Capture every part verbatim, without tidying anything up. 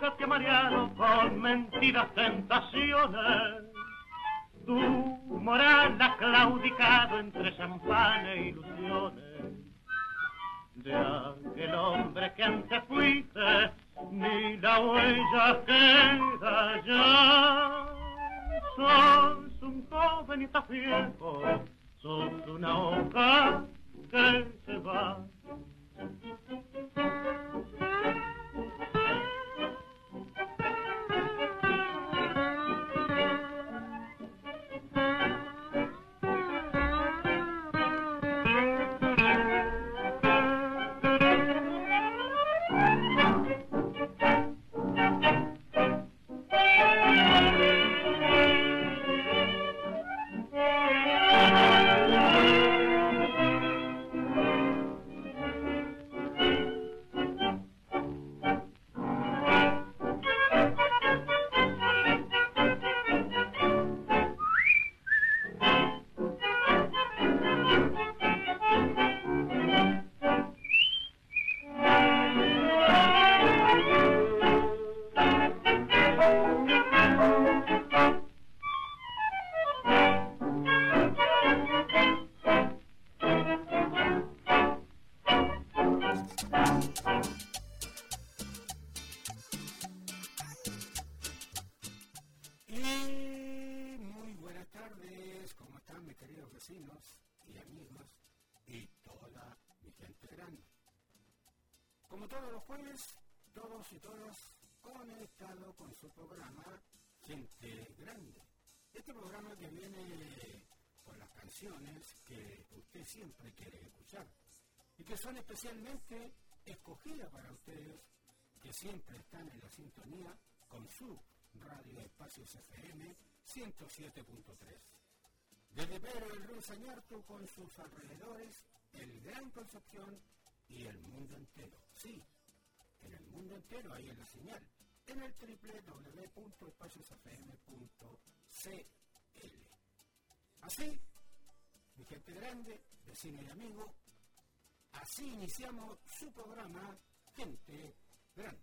se te ha mareado con mentiras tentaciones. Tu moral ha claudicado entre champán e ilusiones. De aquel hombre que antes fuiste, ni la huella queda ya. Sos un joven y estás viejo, sos una hoja que se va. Como todos los jueves, todos y todas conectados con su programa Gente Grande. Este programa que viene con las canciones que usted siempre quiere escuchar y que son especialmente escogidas para ustedes que siempre están en la sintonía con su Radio Espacios F M ciento siete punto tres. Desde Pedro del Río Sañarto con sus alrededores, el Gran Concepción y el mundo entero. Sí, en el mundo entero, ahí en la señal, en el doble u doble u doble u punto espacios f m punto c l. Así, mi gente grande, vecino y amigo, así iniciamos su programa Gente Grande.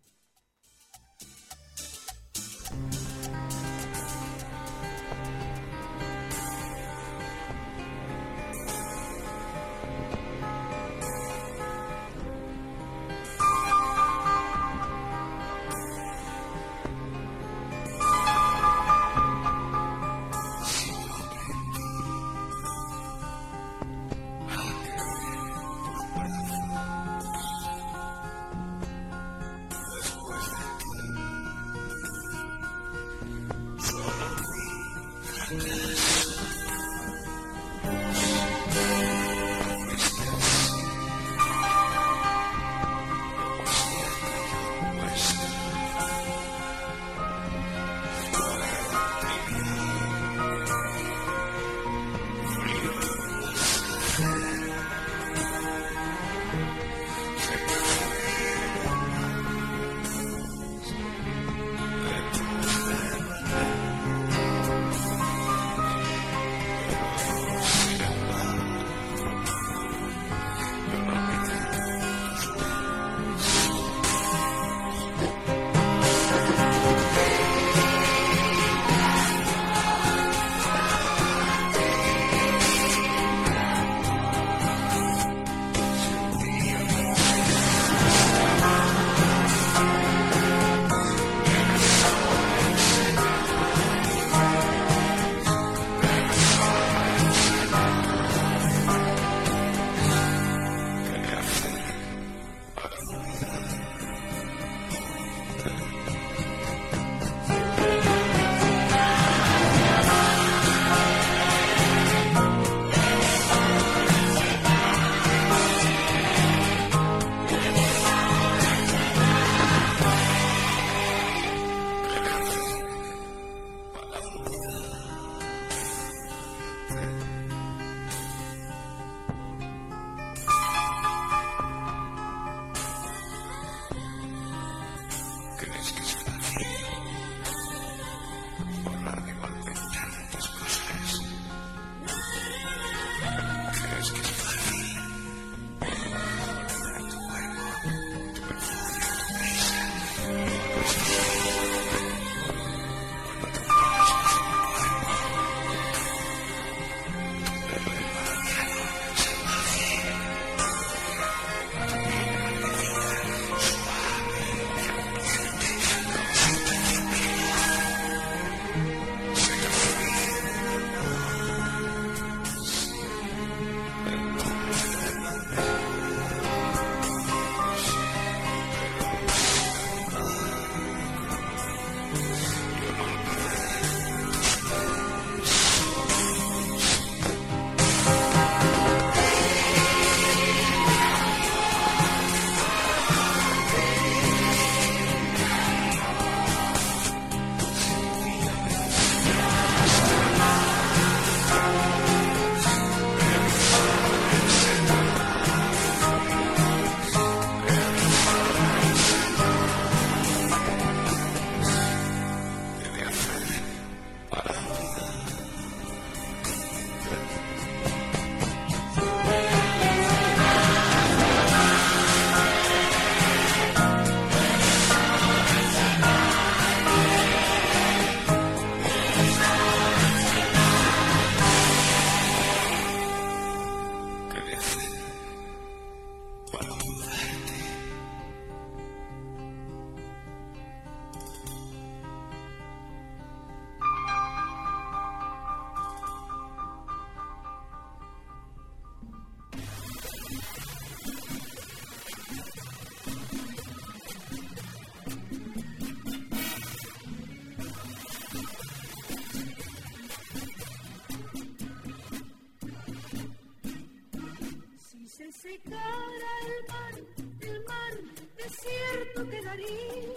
secara el mar, el mar desierto quedaría.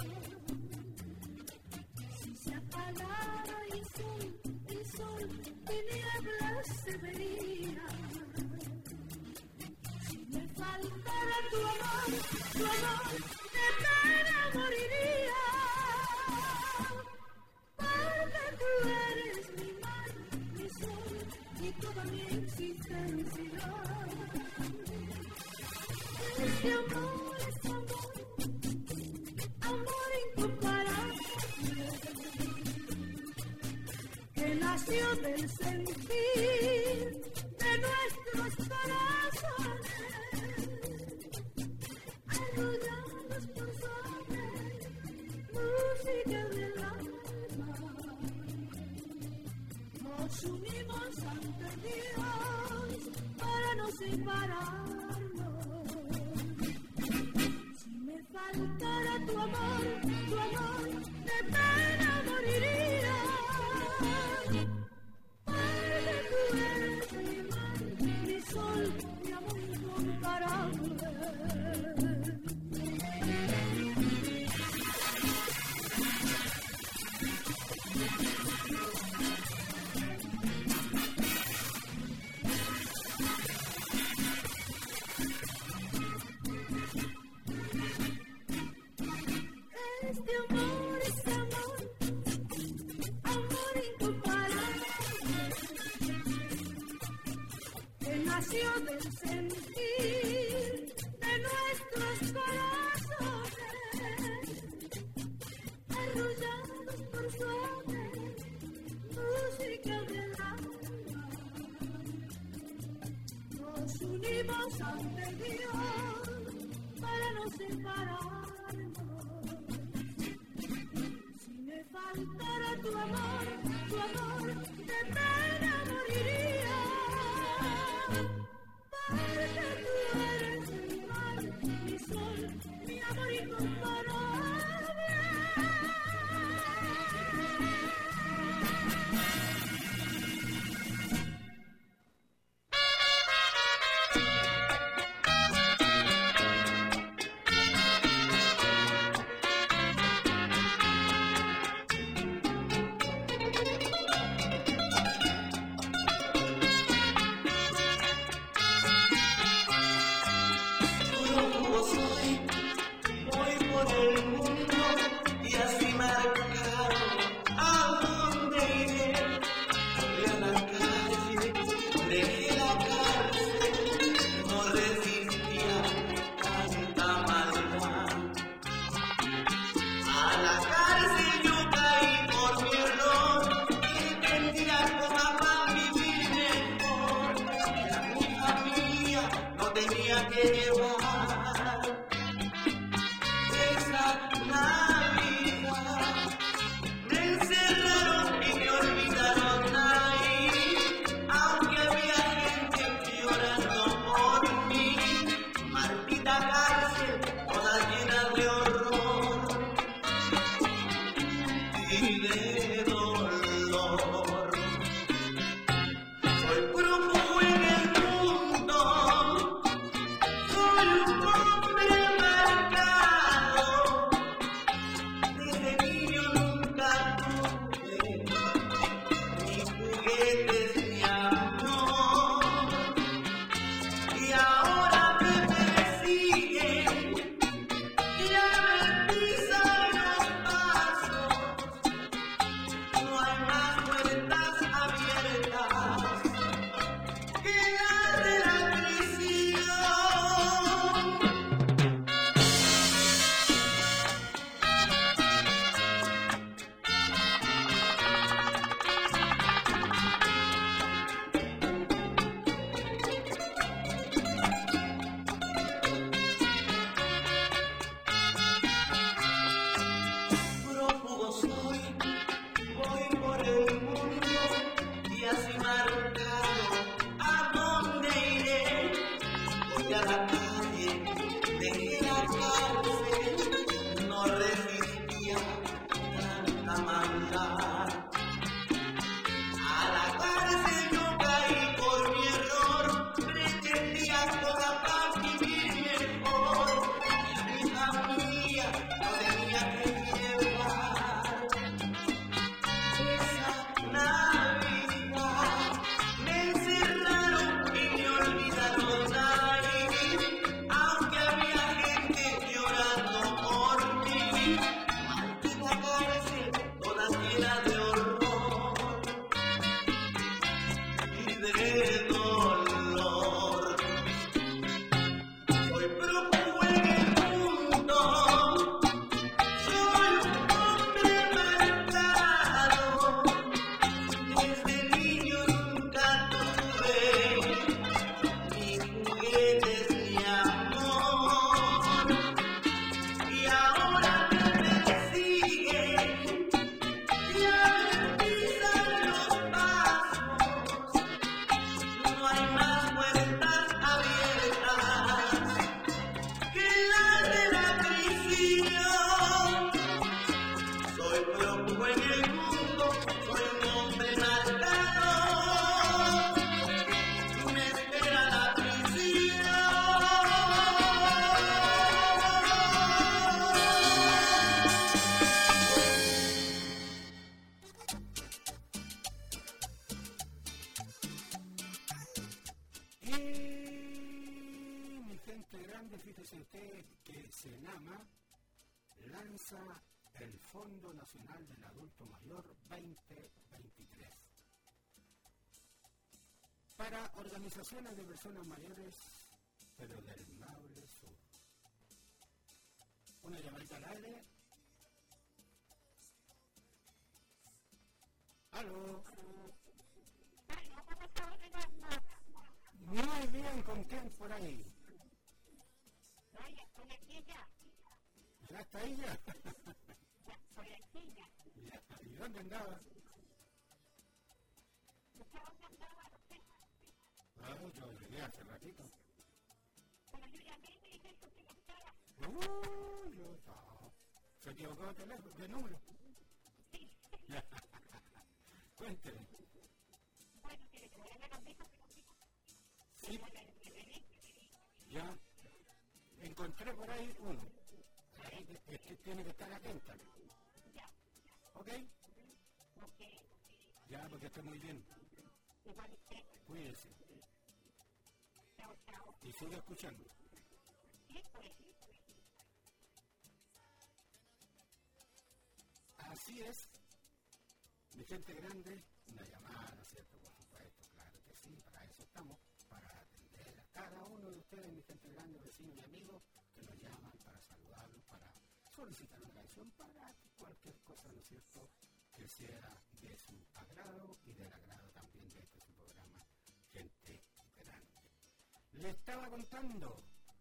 Si se apagara el sol, el sol tinieblas se vería. Si me faltara tu amor, tu amor de pena moriría. Porque tú eres mi mar, mi sol y toda mi existencia. Este amor es amor, amor incomparable, que nació del sentir de nuestros corazones, arrollados por sobre música del alma. Nos unimos ante Dios para no separarnos. Si me faltara tu amor, tu amor de pena moriría. Porque tú eres mi mar, mi sol, mi amor incomparable. Este amor es amor, amor incomparable, que nació del sentir de nuestros corazones, arrollados por suave música del alma. Nos unimos ante Dios para no separarnos. Si me faltara tu amor, tu amor de pena moriría. Porque tú eres mi mar, mi sol, mi amor incomparable. Soy grande, fíjese usted que Senama lanza el Fondo Nacional del Adulto Mayor veinte veintitrés para organizaciones de personas mayores, pero del Maule Sur. Una llamadita al aire. ¿Aló? Muy bien, ¿con quién por ahí? Oye, estoy aquí ya. ¿Ya está ahí ya? Ya estoy aquí ya. Ya. ¿Y dónde andaba? ¿Usted dónde andaba? No sé. Ah, yo llegué hace ratito. Pero yo llamé y me dijeron que usted no estaba. Uy, yo no. ¿Se equivocó de teléfono, de número? Sí. Cuénteme. Bueno, quiere que vaya a la camisa, pero sí. Sí. Ya. Encontré por ahí uno. Ahí es que tiene que estar atenta. Ya. ¿Ok? Ok. Ya, porque está muy bien. Igual usted. Cuídese. Chao, chao. Y sigue escuchando. Sí, pues. Así es. Mi gente grande, una llamada, ¿no es cierto? Por supuesto, claro que sí, para eso estamos, para atender a cada uno de ustedes, mi gente grande, vecinos y amigos, que nos llaman para saludarlos, para solicitar una canción, para cualquier cosa, ¿no es cierto?, que sea de su agrado y del agrado también de este su programa, Gente Grande. Le estaba contando,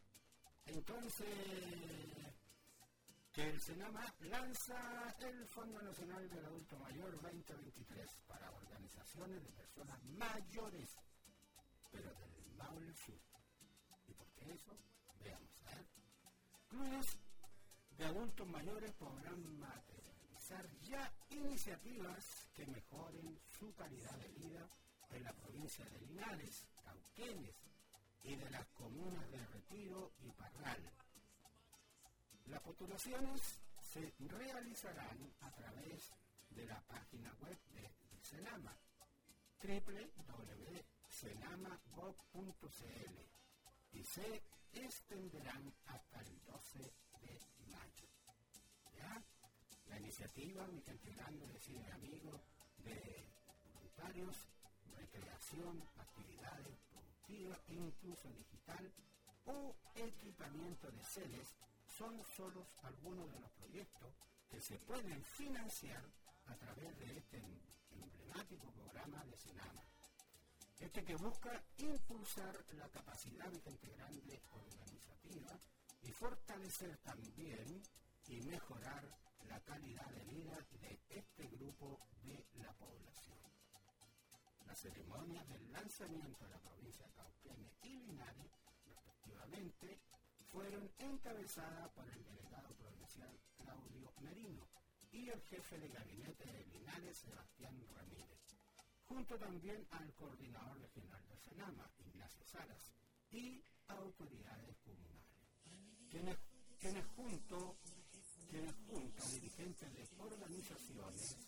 entonces, que el Senama lanza el Fondo Nacional del Adulto Mayor veinte veintitrés para organizaciones de personas mayores, pero del Maule Sur. ¿Y por qué eso? Veamos, a ver. Clubes de adultos mayores podrán materializar ya iniciativas que mejoren su calidad de vida en la provincia de Linares, Cauquenes y de las comunas de Retiro y Parral. Las postulaciones se realizarán a través de la página web de Senama, doble u doble u doble u punto senama gov punto c l, y se extenderán hasta el doce de mayo. ¿Ya? La iniciativa, mi gente grande, vecinos y amigos, de voluntarios, recreación, actividades productivas, incluso digital o equipamiento de sedes, son solo algunos de los proyectos que se pueden financiar a través de este emblemático programa de Senama. Este que busca impulsar la capacidad de gente grande organizativa y fortalecer también y mejorar la calidad de vida de este grupo de la población. La ceremonia del lanzamiento de la provincia de Cauquenes y Linares, respectivamente, fueron encabezadas por el delegado provincial Claudio Merino y el jefe de gabinete de Linares, Sebastián Ramírez, junto también al coordinador regional de Senama, Ignacio Salas, y autoridades comunales, quienes, quienes, junto, quienes junto a dirigentes de organizaciones,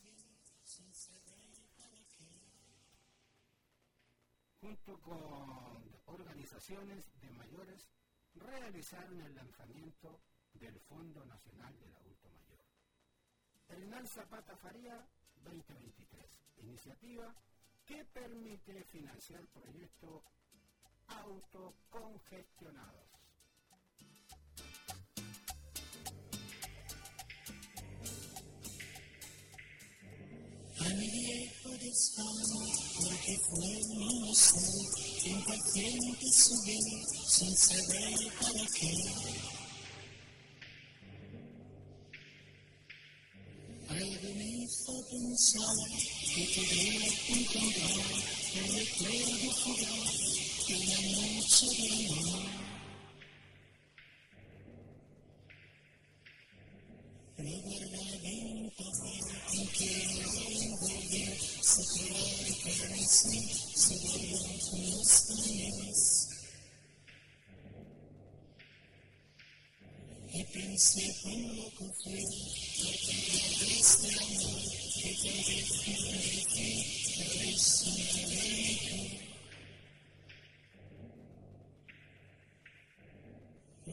junto con organizaciones de mayores, realizaron el lanzamiento del Fondo Nacional del Adulto Mayor. Hernán Zapata Faría veinte veintitrés, iniciativa que permite financiar proyectos autocongestionados. A mi viejo desfano, porque fue un inocente, impaciente su bien, sin saber para qué. Algo me hizo pensar que podría encontrar el recuerdo fugaz de una noche de amor. Reguardada en un papel en que envolver su color y carmesí, su dolor con los pañuelos. Y pensé cuán loco fui por contemplar este amor que tal vez no merecí, pero eso me alegró.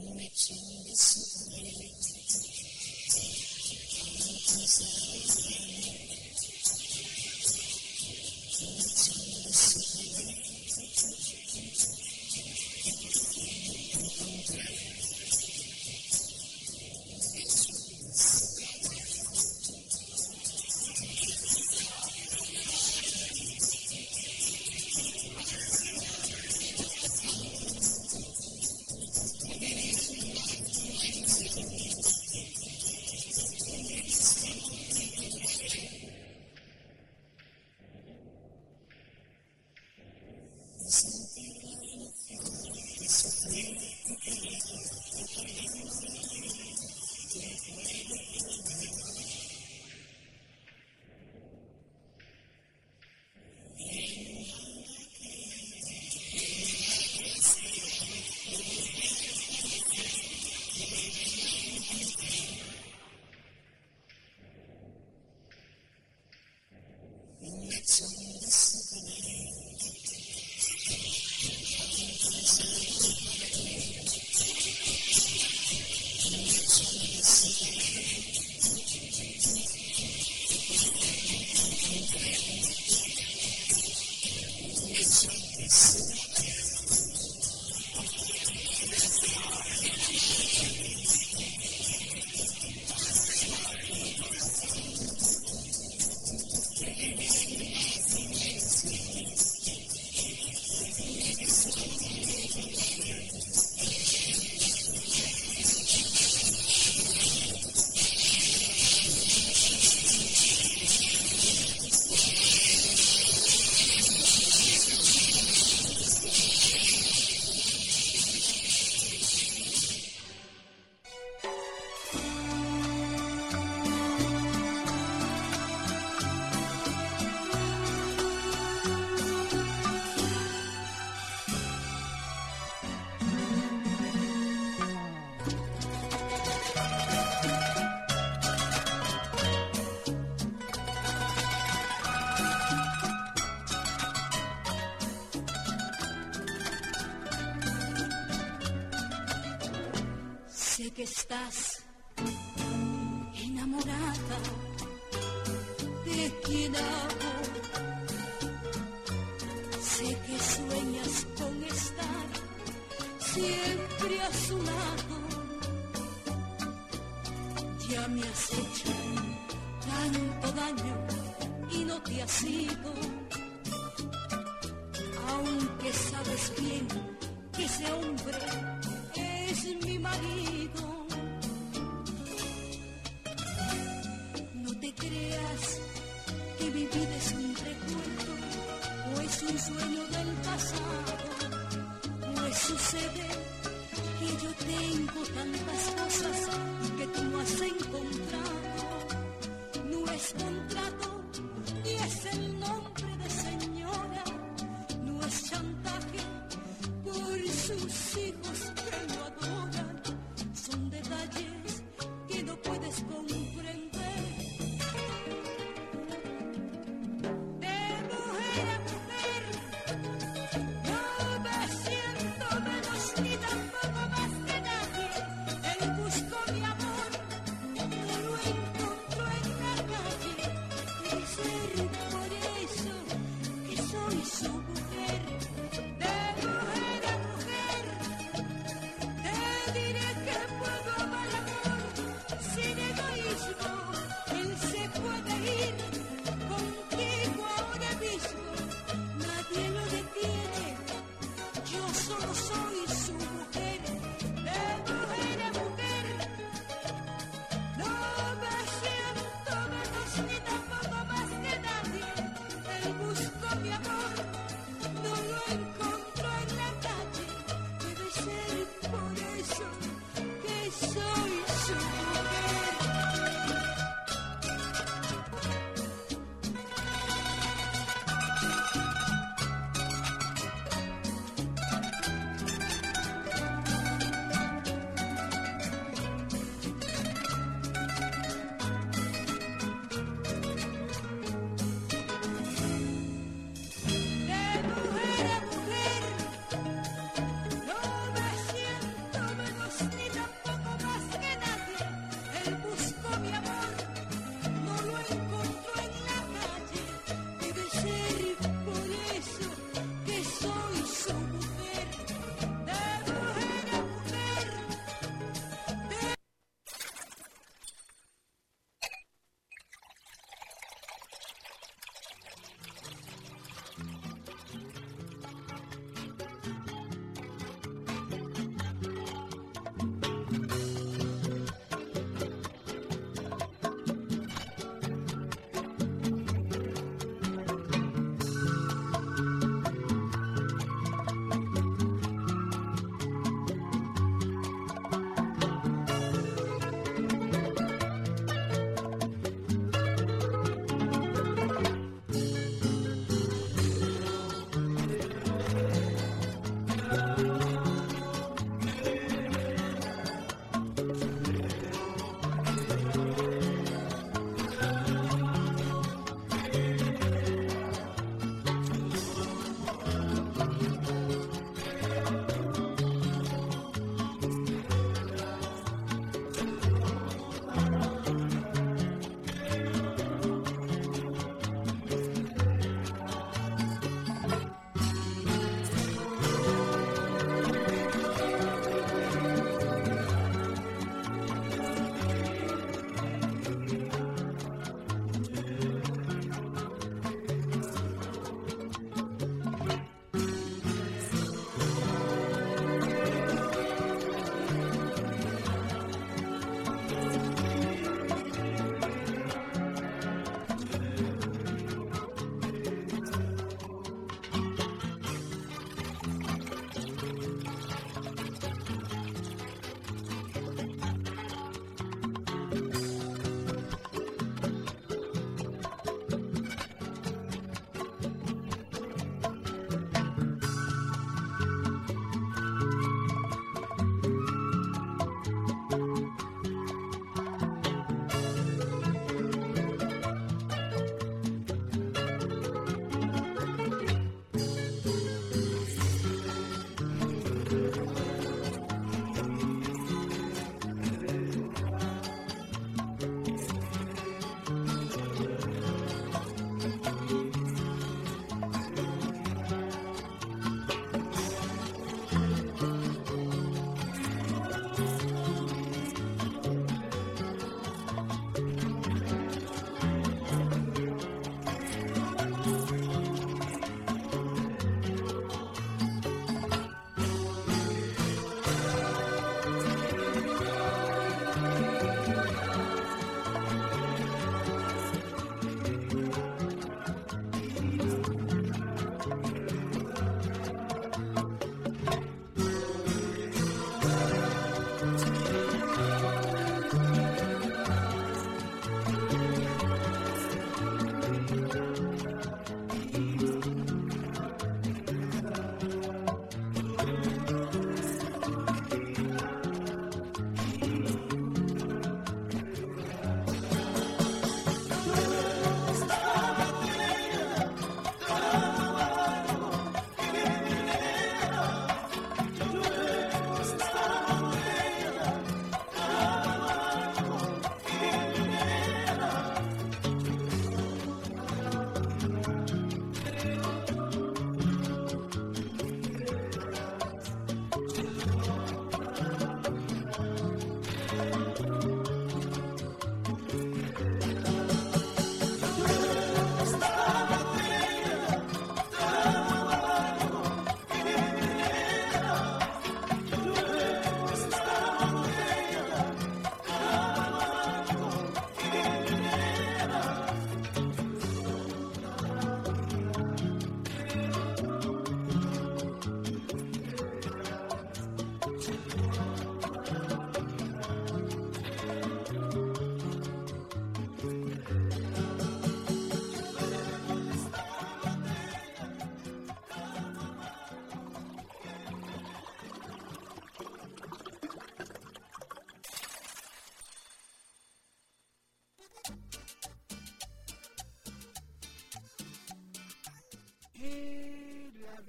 Que estás enamorada de quien amo. Sé que sueñas con estar siempre a su lado. Ya me has hecho tanto daño y no te has ido, aunque sabes bien que ese hombre es mi marido. No te creas que mi vida es un recuerdo o es un sueño del pasado. Pues sucede que yo tengo tantas cosas que tú no has encontrado. No es contrato ni es el nombre de señora, no es chantaje por sus hijos que lo adoran. Son detalles que no puedes comprender. De mujer a mujer no me siento menos ni tampoco más que nadie. Él buscó mi amor, no lo encontró en la calle.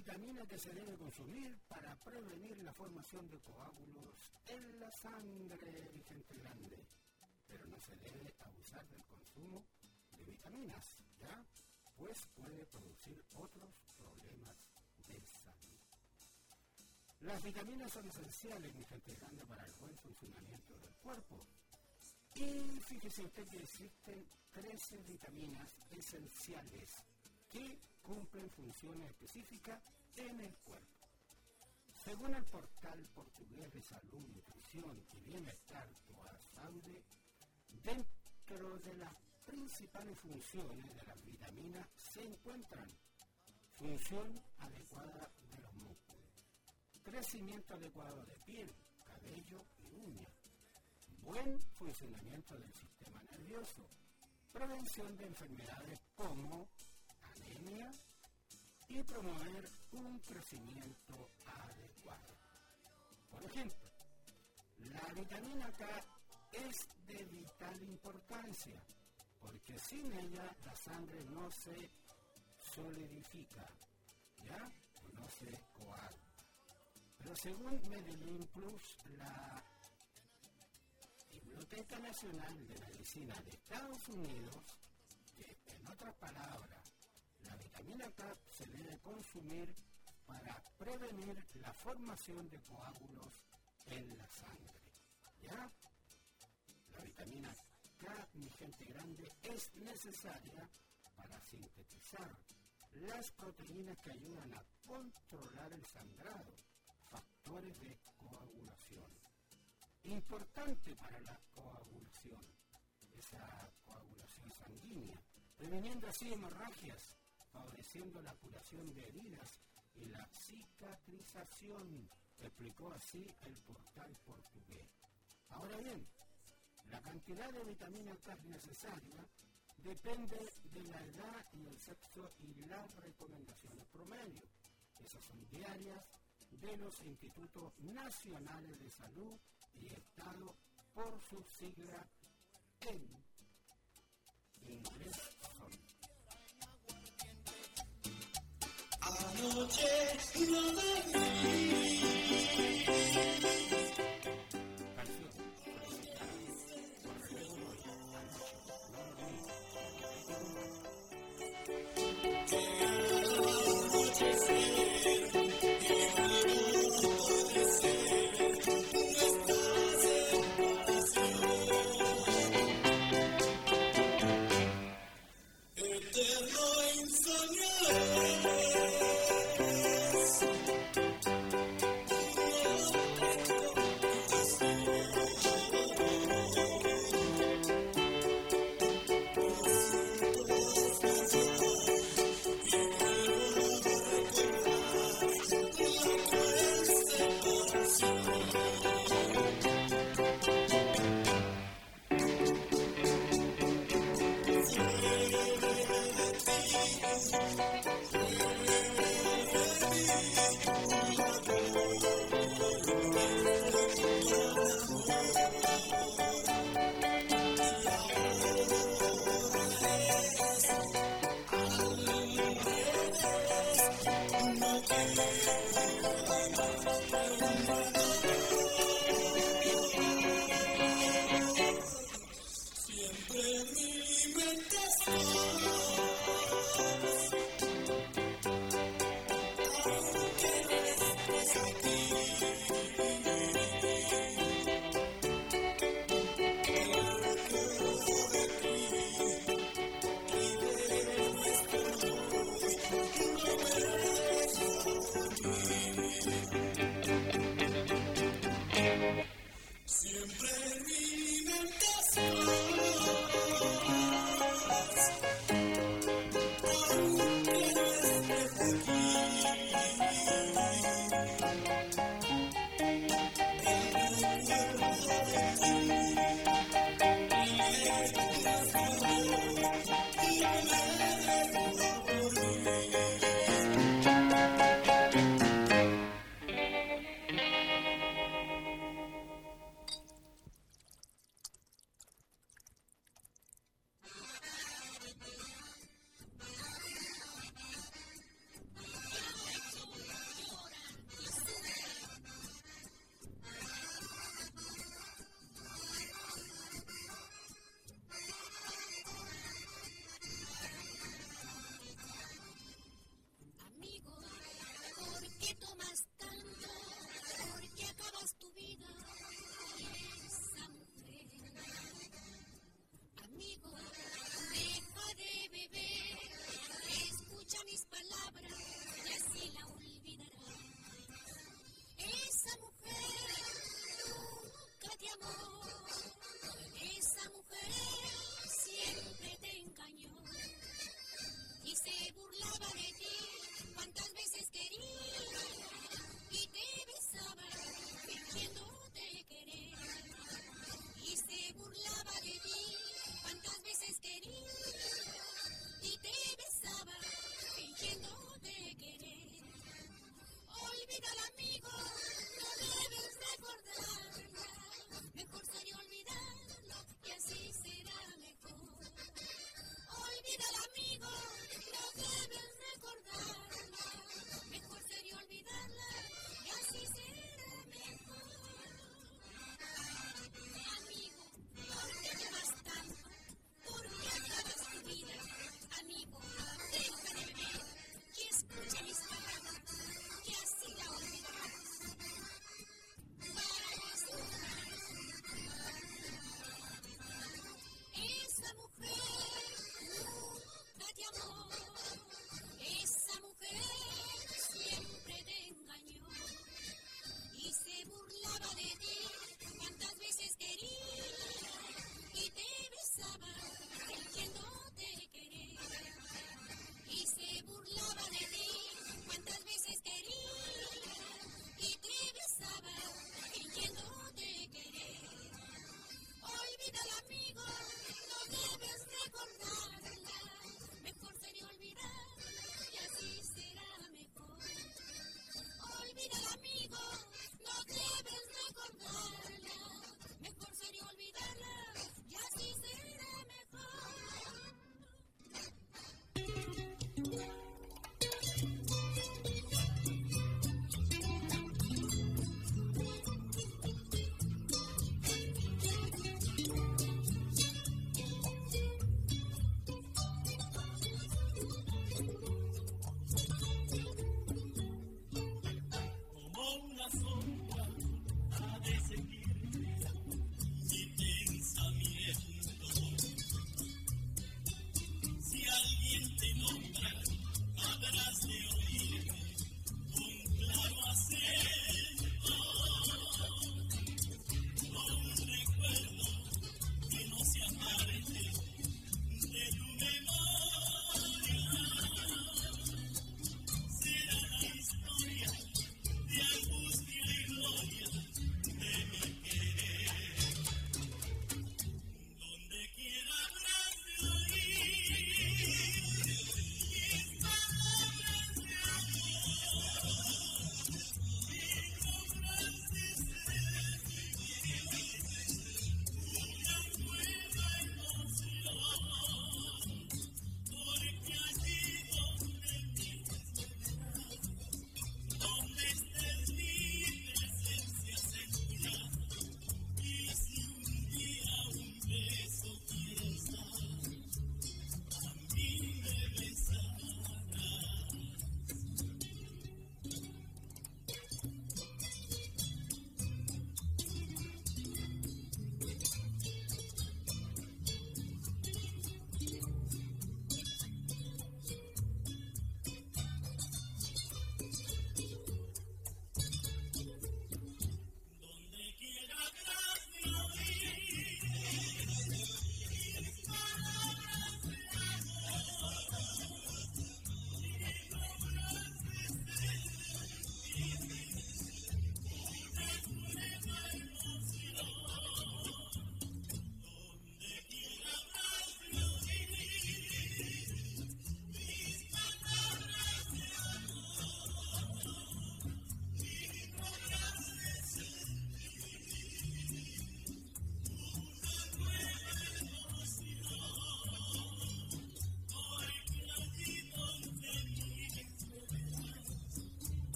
vitamina que se debe consumir para prevenir la formación de coágulos en la sangre, mi gente grande. Pero no se debe abusar del consumo de vitaminas, ¿ya? Pues puede producir otros problemas de salud. Las vitaminas son esenciales, mi gente grande, para el buen funcionamiento del cuerpo. Y fíjese usted que existen trece vitaminas esenciales que cumplen funciones específicas en el cuerpo. Según el portal portugués de salud, nutrición y bienestar Toa Saúde, dentro de las principales funciones de las vitaminas se encuentran función adecuada de los músculos, crecimiento adecuado de piel, cabello y uñas, buen funcionamiento del sistema nervioso, prevención de enfermedades como anemia y promover un crecimiento adecuado. Por ejemplo, la vitamina K es de vital importancia porque sin ella la sangre no se solidifica, ¿ya? No se coagula. Pero según Medellín Plus, la Biblioteca Nacional de Medicina de Estados Unidos, que en otras palabras, la vitamina K se debe consumir para prevenir la formación de coágulos en la sangre, ¿ya? La vitamina K, mi gente grande, es necesaria para sintetizar las proteínas que ayudan a controlar el sangrado, factores de coagulación. Importante para la coagulación, esa coagulación sanguínea, preveniendo así hemorragias, favoreciendo la curación de heridas y la cicatrización, explicó así el portal portugués. Ahora bien, la cantidad de vitamina K necesaria depende de la edad y el sexo y las recomendaciones promedio. Esas son diarias de los Institutos Nacionales de Salud y Estado por su sigla en inglés son. Anoche no dormí. Canción solicitada por Relevo Loya.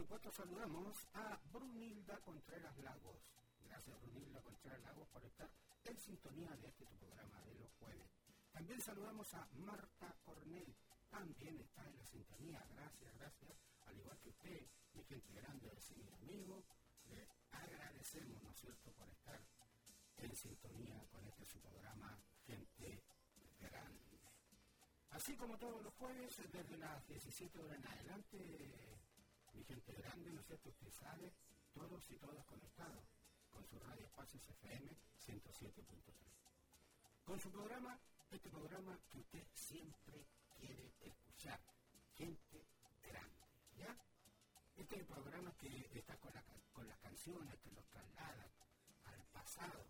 supuesto saludamos a Brunilda Contreras Lagos. Gracias Brunilda Contreras Lagos por estar en sintonía de este tu programa de los jueves. También saludamos a Marta Cornell, también está en la sintonía, gracias, gracias. Al igual que usted, mi gente grande, vecino y amigo, le agradecemos, ¿no es cierto?, por estar en sintonía con este su programa Gente Grande. Así como todos los jueves, desde las diecisiete horas en adelante, mi gente grande, ¿no es cierto?, usted sabe, todos y todas conectados con su radio Espacios F M ciento siete punto tres. Con su programa, este programa que usted siempre quiere escuchar, Gente Grande, ¿ya? Este programa que está con, la, con las canciones que los trasladan al pasado.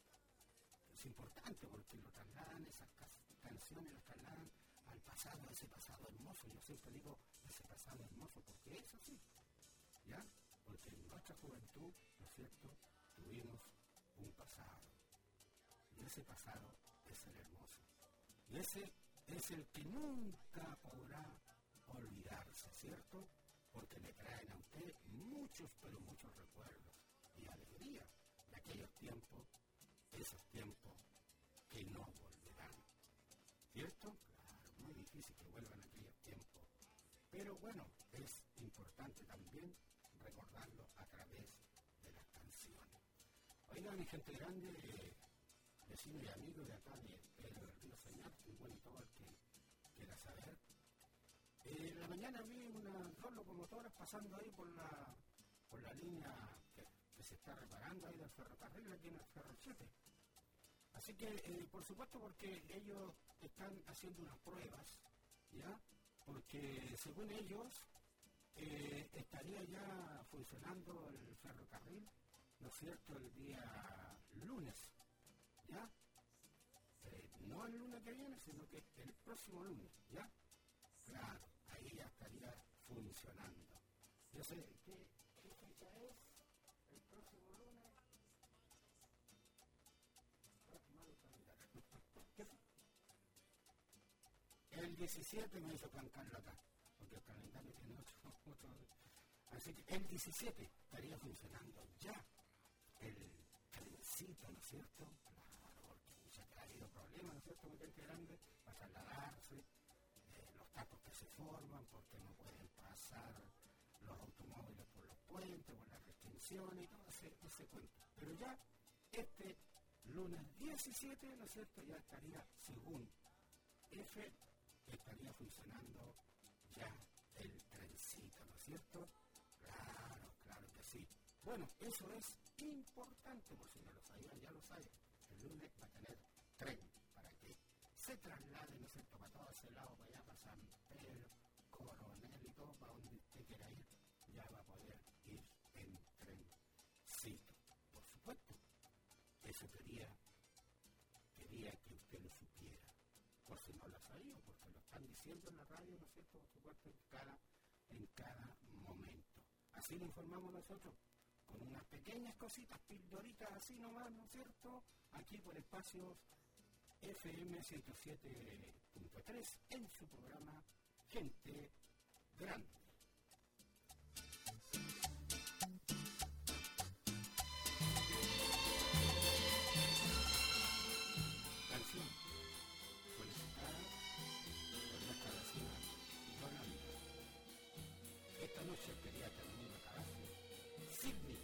Es importante porque lo trasladan, esas canciones los trasladan al pasado, a ese pasado hermoso. Yo siempre digo ese pasado hermoso porque es así, ¿ya? Porque en nuestra juventud, ¿no es cierto?, tuvimos un pasado. Y ese pasado es el hermoso. Y ese es el que nunca podrá olvidarse, ¿cierto? Porque le traen a usted muchos, pero muchos recuerdos y alegría de aquellos tiempos, esos tiempos que no volverán. ¿Cierto? Claro, muy difícil que vuelvan aquellos tiempos. Pero bueno, es importante también recordarlo a través de las canciones. Oiga, mi gente grande, eh, vecino y amigo de acá de Pedro del Río Señor, muy bueno y todo el que quiera saber. Eh, en la mañana vi unas dos locomotoras pasando ahí por la por la línea que, que se está reparando ahí del ferrocarril aquí en el Ferrochete. Así que, eh, por supuesto, porque ellos están haciendo unas pruebas, ¿ya? Porque según ellos eh, estaría ya funcionando el ferrocarril, ¿no es cierto?, el día lunes, ¿ya? Eh, no el lunes que viene, sino que el próximo lunes, ¿ya? Claro, ahí ya estaría funcionando. Yo sé, ¿qué, qué fecha es? El próximo lunes. El diecisiete me hizo plancarlo acá, porque el calendario tiene otro, otro. Así que el diecisiete estaría funcionando ya el trencito, ¿no es cierto? Claro, porque se ha habido problemas, ¿no es cierto?, muy grande para trasladarse, eh, los tacos que se forman, porque no pueden pasar los automóviles por los puentes, por las restricciones y todo ese, ese cuento. Pero ya este lunes diecisiete, ¿no es cierto?, ya estaría, según F, estaría funcionando ya el trencito, ¿no es cierto? Claro, claro que sí. Bueno, eso es importante, por si no lo sabían, ya lo saben. El lunes va a tener tren para que se traslade, ¿no es cierto?, para todo ese lado, para allá, para San Pedro, Coronel y todo, para donde usted quiera ir, ya va a poder ir en trencito. Por supuesto, eso quería, quería que usted lo supiera. Por si no lo sabía, porque lo están diciendo en la radio, ¿no es cierto?, por supuesto, en cada, en cada momento. Así lo informamos nosotros, con unas pequeñas cositas, pildoritas así nomás, ¿no es cierto?, aquí por Espacios F M ciento siete punto tres, en su programa Gente Grande. Canción solicitada por nuestra vecina Yolanda. Esta noche quería que el mundo acabase. Sydney.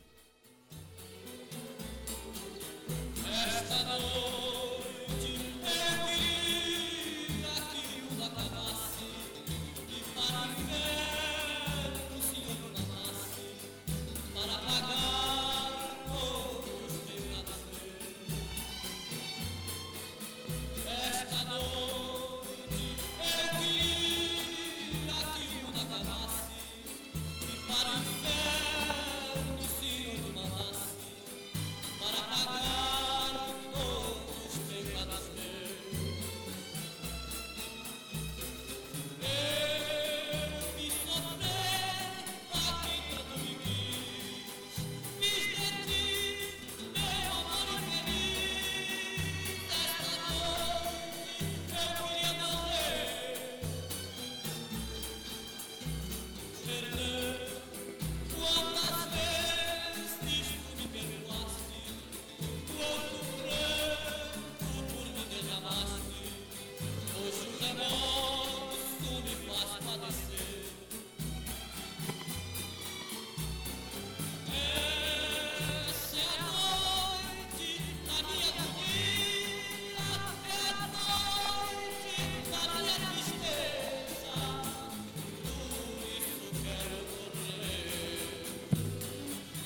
Esta noite eu queria que o mundo acabasse e para o inferno o Senhor mamasse para pagar todos os pecados meus. Esta noite eu queria que o mundo acabasse e para o inferno o Senhor mamasse para pagar todos os pecados meus. Eu vi sofrer a quem tanto me quis,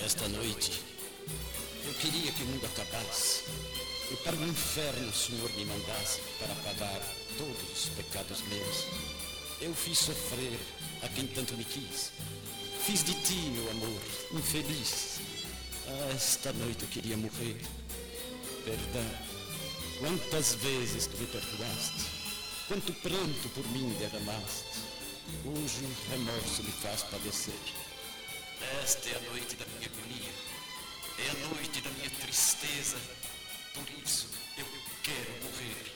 Esta noite, eu queria que o mundo acabasse e para o inferno o Senhor me mandasse para pagar todos os pecados meus. Eu fiz sofrer a quem tanto me quis. Fiz de ti, meu amor, infeliz. Ah, esta noite eu queria morrer. Perdão, quantas vezes tu me perdoaste, quanto pranto por mim derramaste. Hoje o remorso me faz padecer. Esta é a noite da minha agonia, é a noite da minha tristeza. Por isso eu quero morrer.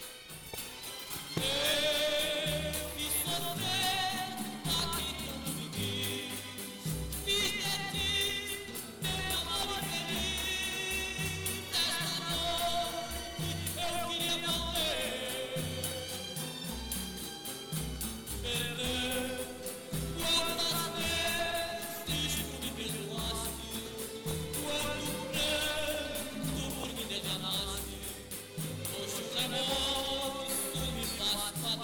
Eu fiz sofrer a quem tanto me quis. Fiz de ti, meu amor infeliz. Esta noite eu queria morrer. Perdão, quantas vezes tu me perdoaste, quanto pranto por me derramaste. Hoje o remorso me faz padecer.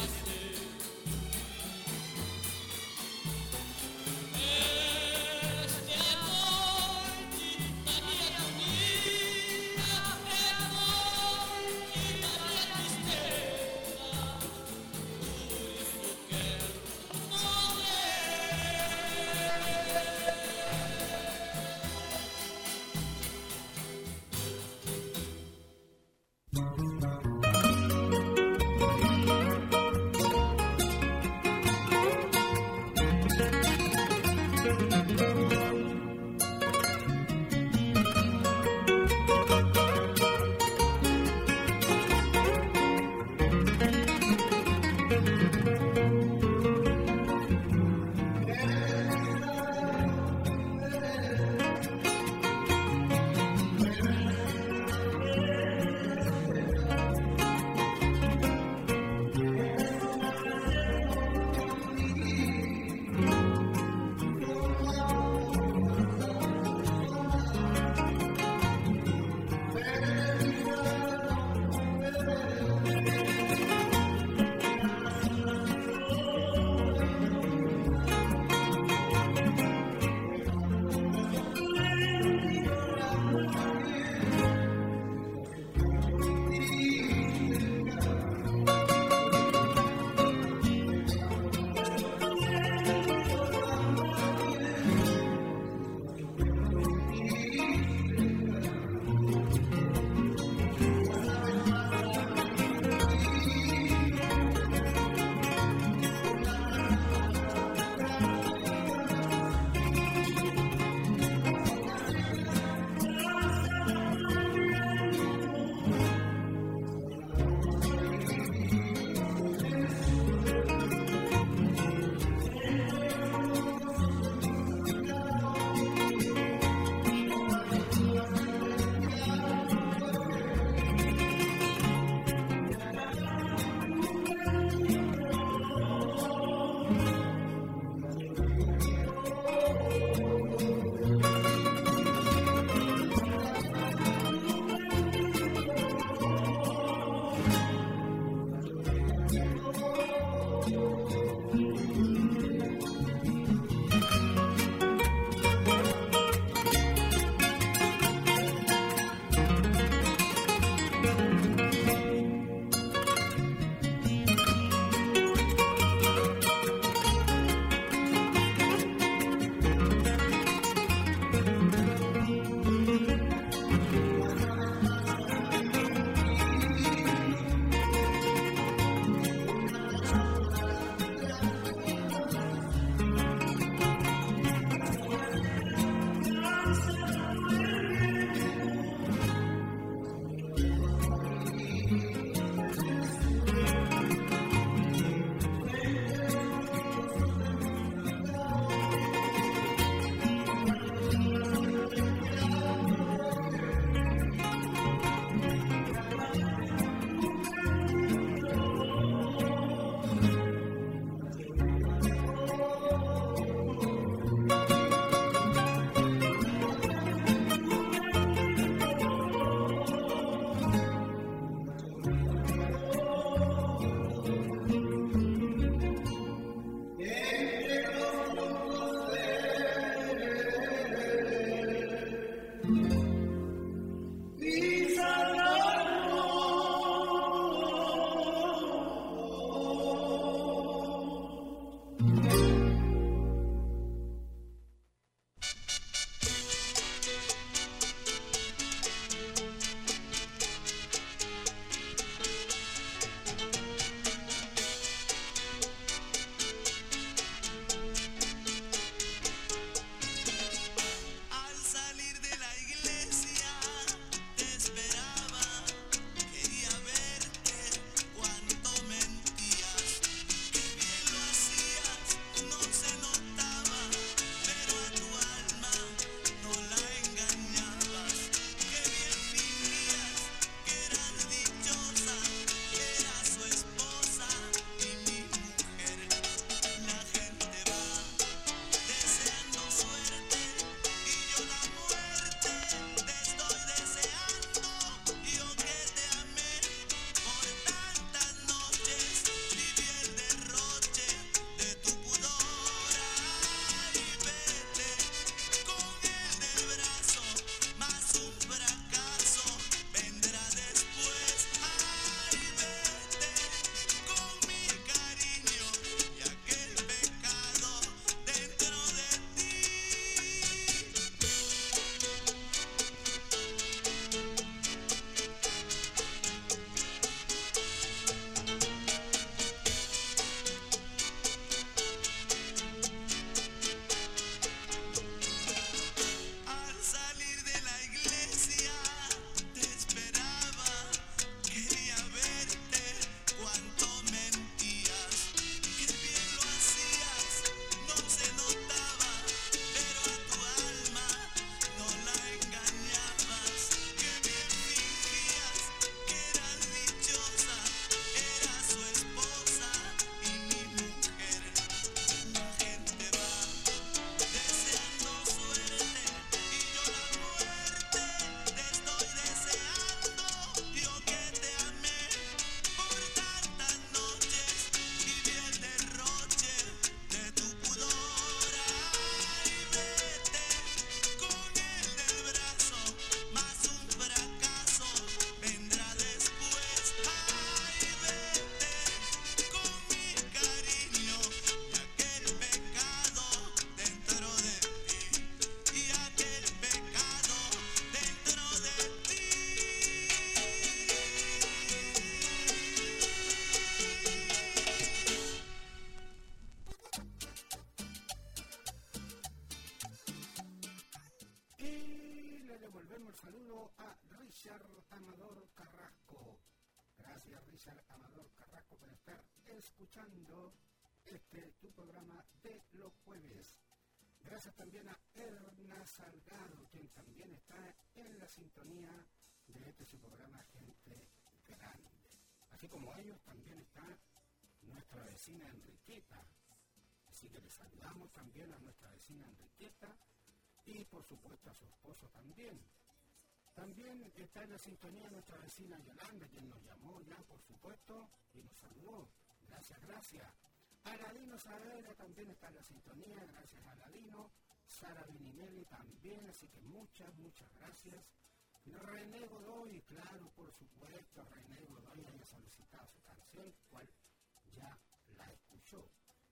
devolvemos el saludo a Richard Amador Carrasco. Gracias, Richard Amador Carrasco, por estar escuchando este tu programa de los jueves. Gracias también a Erna Salgado, quien también está en la sintonía de este su programa Gente Grande. Así como ellos, también está nuestra vecina Enriqueta. Así que les saludamos también a nuestra vecina Enriqueta y por supuesto a su esposo también. También está en la sintonía nuestra vecina Yolanda, quien nos llamó ya por supuesto y nos saludó. Gracias, gracias. Aladino Saavedra también está en la sintonía, gracias a Aladino. Sara Benimeli también, así que muchas, muchas gracias. René Godoy, claro, por supuesto, René Godoy haya solicitado su canción, cual ya la escuchó.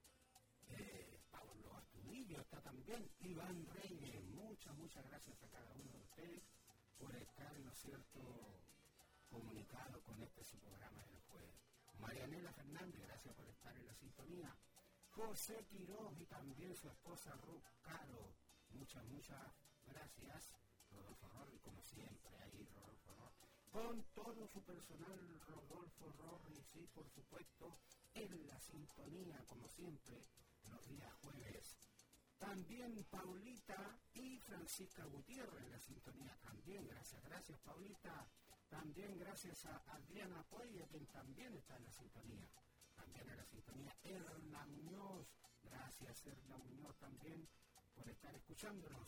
Eh, Pablo Astudillo está también, Iván Reyes, muchas, muchas gracias a cada uno de ustedes por estar, ¿no es cierto?, comunicado con este su programa del jueves. Marianela Fernández, gracias por estar en la sintonía. José Quiroz y también su esposa Ruth Caro, muchas, muchas gracias. Rodolfo Rorri, como siempre, ahí Rodolfo Rorri. Con todo su personal, Rodolfo Rorri, sí, por supuesto, en la sintonía, como siempre, los días jueves. También Paulita y Francisca Gutiérrez en la sintonía también, gracias, gracias Paulita. También gracias a Adriana Puella, quien también está en la sintonía. También en la sintonía Erna Muñoz, gracias Erna Muñoz también por estar escuchándonos.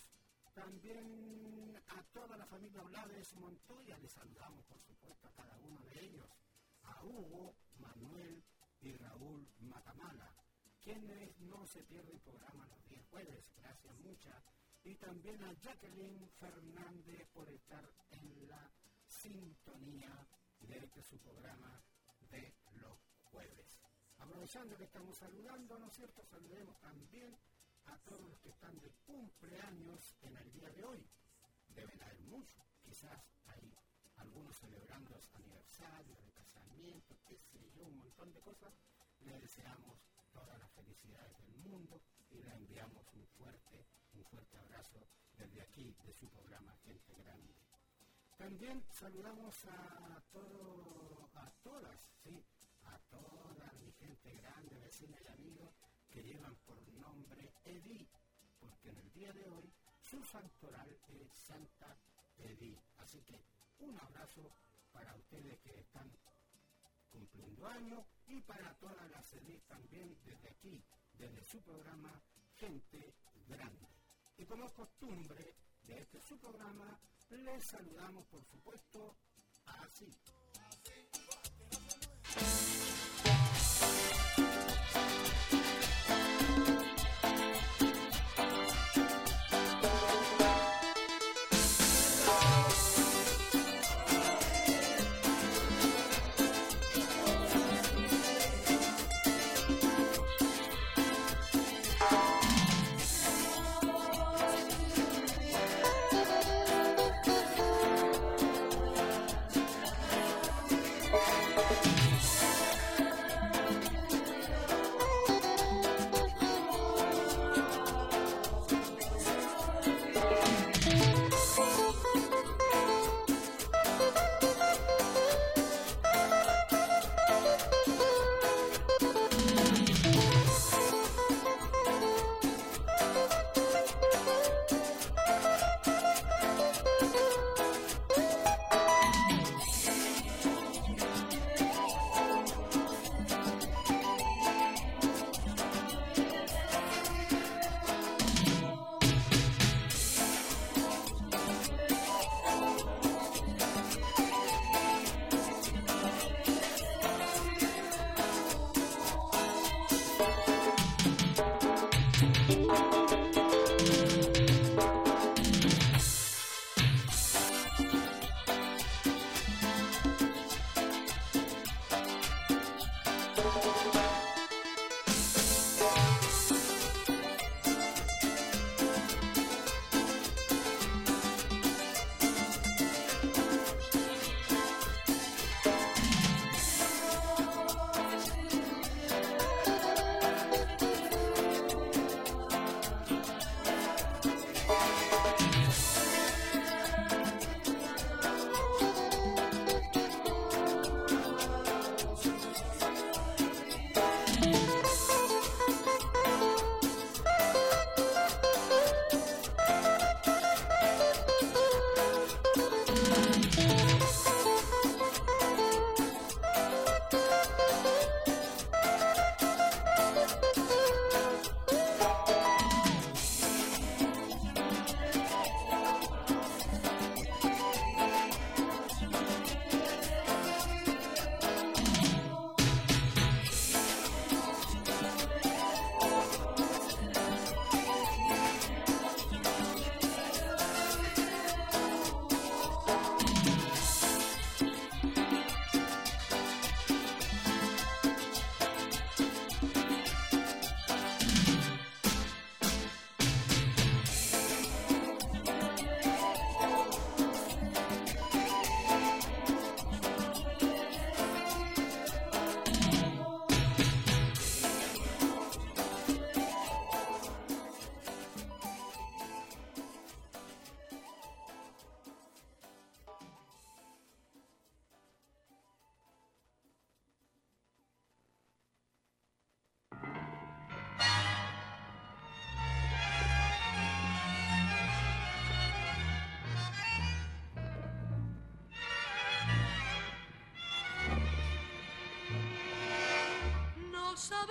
También a toda la familia Olaves Montoya, les saludamos por supuesto a cada uno de ellos. A Hugo, Manuel y Raúl Matamala, quienes no se pierden programa los días jueves, gracias muchas. Y también a Jacqueline Fernández por estar en la sintonía de este su programa de los jueves. Aprovechando que estamos saludando, ¿no es cierto? Saludemos también a todos los que están de cumpleaños en el día de hoy. Deben haber muchos, quizás hay algunos celebrando aniversarios, de casamiento, qué sé yo, un montón de cosas. Le deseamos todas las felicidades del mundo y le enviamos un fuerte, un fuerte abrazo desde aquí, de su programa Gente Grande. También saludamos a todo, a todas, sí, a toda mi gente grande, vecina y amigos que llevan por nombre Edith, porque en el día de hoy su santoral es Santa Edith. Así que un abrazo para ustedes que están cumpliendo años y para todas las Edith también desde aquí, desde su programa Gente Grande. Y como es costumbre de este su programa, les saludamos por supuesto así. Thank you.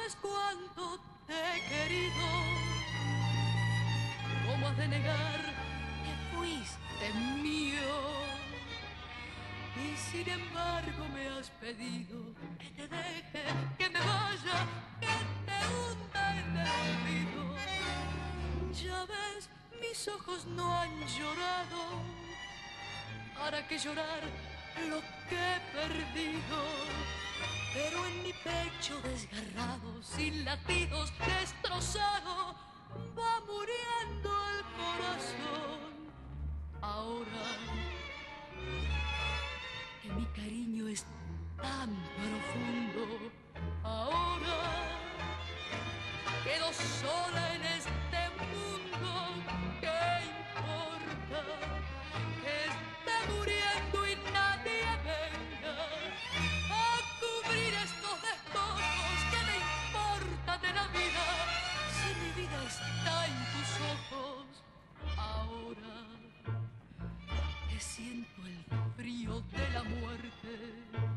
sabes cuánto te he querido. ¿Cómo has de negar que fuiste mío? Y sin embargo me has pedido que te deje, que me vaya, que te hunda en el olvido. Ya ves, mis ojos no han llorado. ¿Para qué llorar lo que he perdido? Pero en mi pecho desgarrado, sin latidos, destrozado, va muriendo el corazón. Ahora que mi cariño es tan profundo, ahora quedo sola en este mundo. ¿Qué importa que esté muriendo y nadie venga a cubrir estos despojos? ¿Qué me importa de la vida si mi vida está en tus ojos? Ahora que siento el frío de la muerte,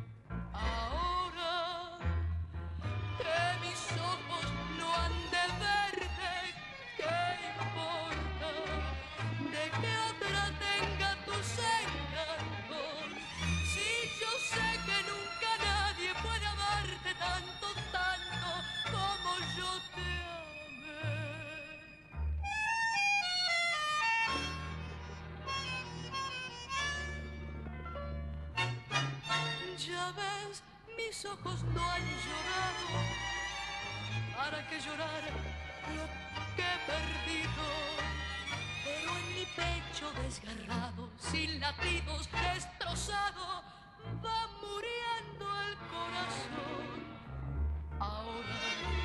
ahora que mis ojos no han de verte, ¿qué importa de que otra tenga tus encantos? Si yo sé que nunca nadie puede amarte tanto, tanto como yo te amé. Ya ves, mis ojos no han llorado. ¿Para qué llorar lo que he perdido? Pero en mi pecho desgarrado, sin latidos, destrozado, va muriendo el corazón. Ahora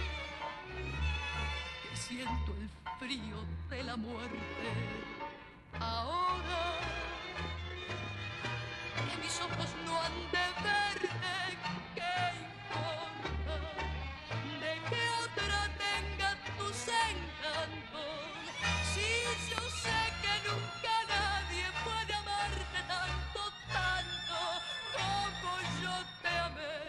que siento el frío de la muerte, ahora que mis ojos no han de verte, ¿qué importa de que otra tenga tus encantos? Si yo sé que nunca nadie puede amarte tanto, tanto como yo te amé.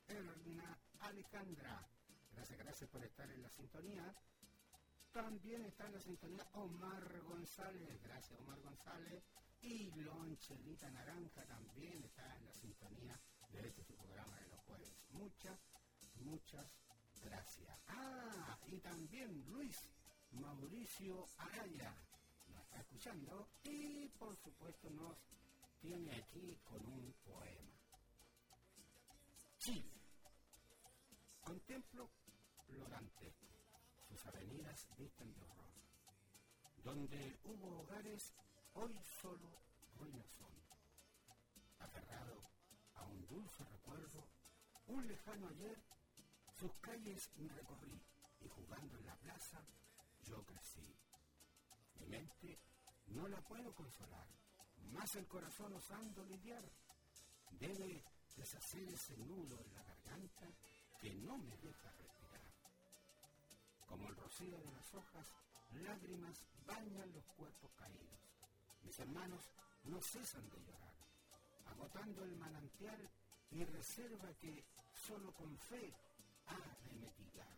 Erna Alejandra. Gracias, gracias por estar en la sintonía. También está en la sintonía Omar González. Gracias, Omar González. Y Lonchelita Naranja también está en la sintonía de este programa de los jueves. Muchas, muchas gracias. Ah, y también Luis Mauricio Araya nos está escuchando y por supuesto nos tiene aquí con un poema. Chile. Contemplo lo dantesco, sus avenidas visten de horror. Donde hubo hogares, hoy solo ruinas son. Aferrado a un dulce recuerdo, un lejano ayer, sus calles recorrí y jugando en la plaza yo crecí. Mi mente no la puedo consolar, más el corazón osando lidiar. Debe deshacer ese nudo en la garganta que no me deja respirar. Como el rocío de las hojas, lágrimas bañan los cuerpos caídos. Mis hermanos no cesan de llorar, agotando el manantial y reserva que solo con fe ha de mitigar.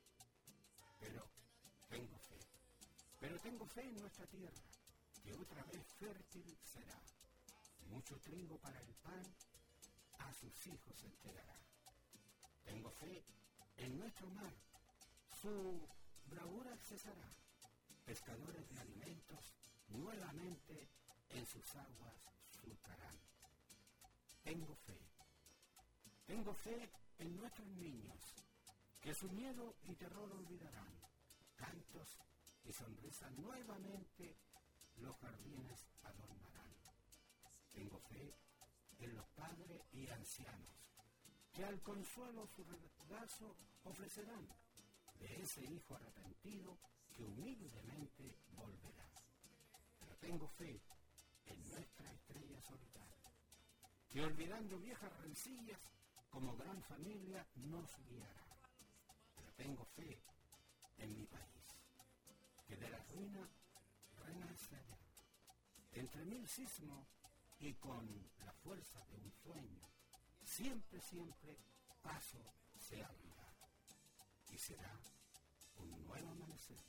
Pero tengo fe, pero tengo fe en nuestra tierra, que otra vez fértil será. Mucho trigo para el pan a sus hijos entregará. Tengo fe en nuestro mar, su bravura cesará. Pescadores de alimentos nuevamente en sus aguas surcarán. Tengo fe, tengo fe en nuestros niños, que su miedo y terror olvidarán. Cantos y sonrisas nuevamente los jardines adornarán. Tengo fe en los padres y ancianos, que al consuelo su regazo ofrecerán de ese hijo arrepentido que humildemente volverá. Pero tengo fe en nuestra estrella solitaria, que olvidando viejas rencillas, como gran familia nos guiará. Pero tengo fe en mi país, que de la ruina renacerá. Entre mil sismos y con la fuerza de un sueño, siempre, siempre paso se abrirá. Y será un nuevo amanecer,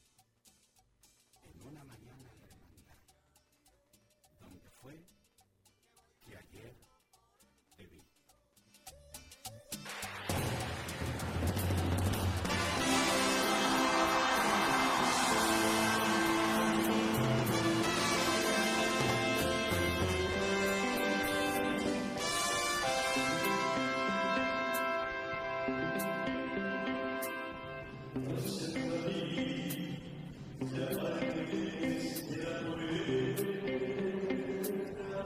en una mañana de hermandad, donde fue que ayer te vi. Se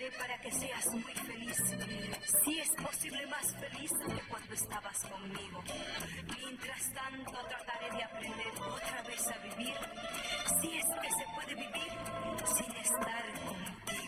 ayudaré para que seas muy feliz. Si es posible, más feliz que cuando estabas conmigo. Mientras tanto, trataré de aprender otra vez a vivir. Si es que se puede vivir sin estar contigo.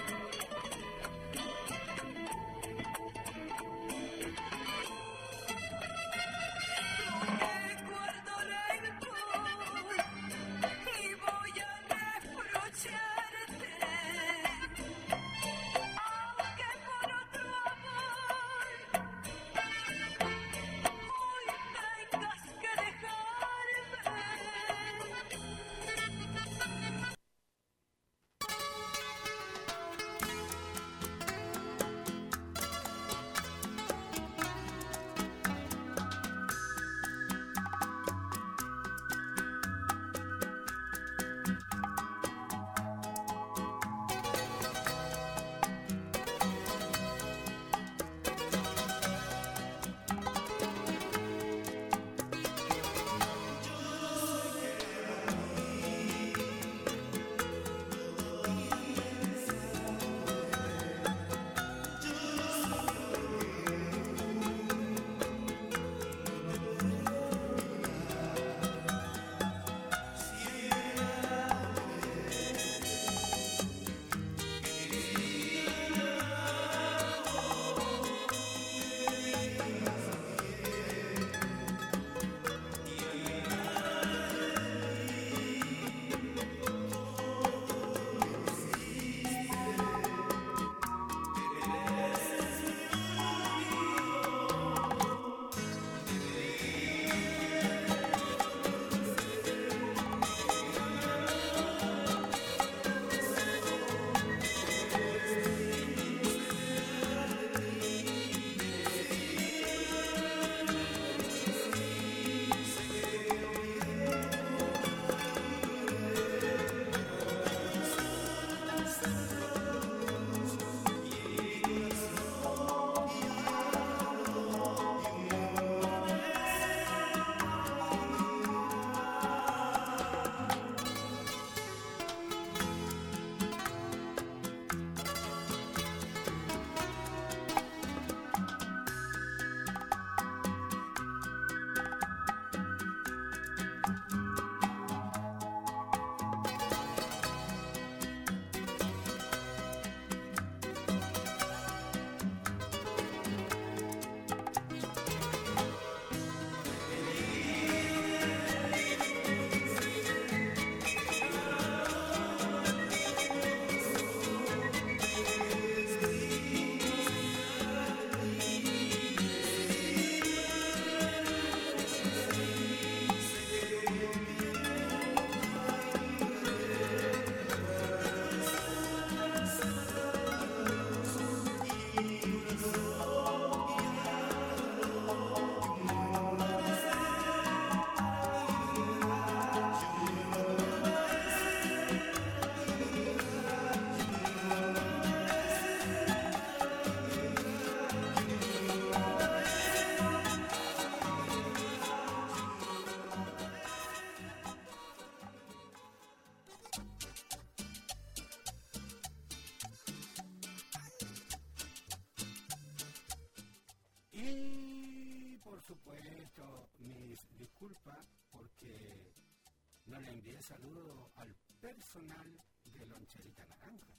supuesto, mis disculpas porque no le envié saludo al personal de Loncherita Naranja.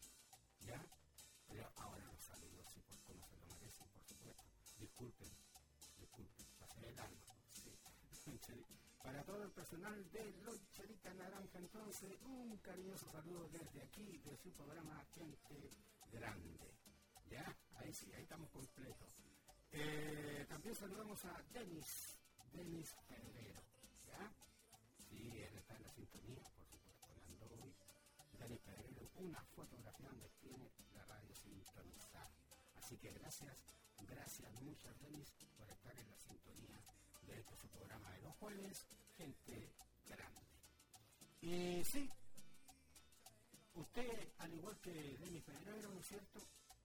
¿Ya? Pero ahora los saludo, sí, por como se lo merecen, por supuesto. Disculpen, disculpen, pasé el alma. Sí. Para todo el personal de Loncherita Naranja, entonces, un cariñoso saludo desde aquí, de su programa Gente Grande. ¿Ya? Ahí sí, ahí estamos completos. Eh, también saludamos a Denis, Denis Pedrero, ¿ya? Sí, él está en la sintonía, por supuesto, hablando hoy. Denis Pedrero, una fotografía donde tiene la radio sintonizada. Así que gracias, gracias muchas, Denis, por estar en la sintonía de este su programa de los jueves, Gente Grande. Y sí, usted, al igual que Denis Pedrero, ¿no es cierto?,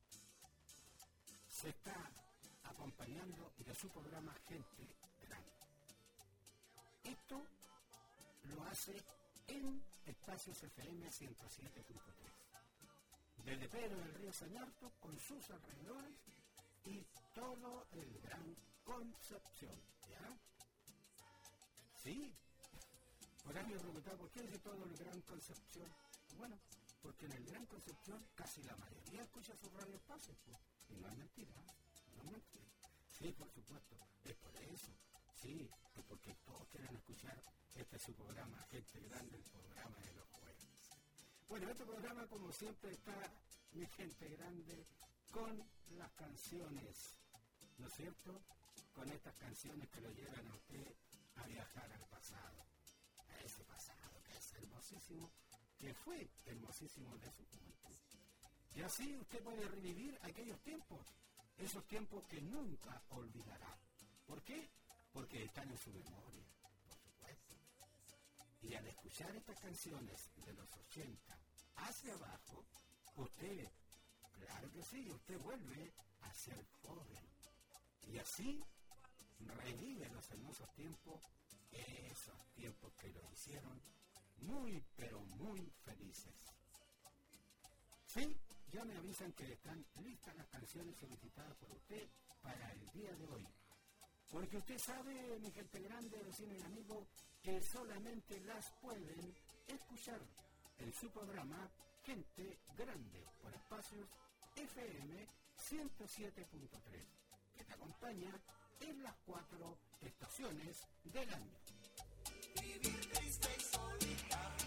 se está acompañando de su programa Gente Grande. Esto lo hace en Espacios F M ciento siete punto tres. desde Pedro del Río Sañarto con sus alrededores y todo el Gran Concepción, ¿ya? Sí, por ahí me preguntaba, ¿por qué dice todo el Gran Concepción? Bueno, porque en el Gran Concepción casi la mayoría escucha sus radioespacios, pues, y no es mentira, no es mentira. Sí, por supuesto, es por eso, sí, es porque todos quieren escuchar este es su programa, Gente Grande, el programa de los jueves. Bueno, este programa, como siempre, está mi gente grande con las canciones, ¿no es cierto? Con estas canciones que lo llevan a usted a viajar al pasado, a ese pasado que es hermosísimo, que fue hermosísimo de su juventud. Y así usted puede revivir aquellos tiempos, esos tiempos que nunca olvidará. ¿Por qué? Porque están en su memoria, por supuesto. Y al escuchar estas canciones de los ochenta hacia abajo, usted, claro que sí, usted vuelve a ser joven. Y así revive los hermosos tiempos, esos tiempos que lo hicieron muy, pero muy felices. Sí, ya me avisan que están listas las canciones solicitadas por usted para el día de hoy. Porque usted sabe, mi gente grande, vecinos y amigos, que solamente las pueden escuchar en su programa Gente Grande por Espacios F M ciento siete punto tres, que te acompaña en las cuatro estaciones del año. Vivir triste y solitario.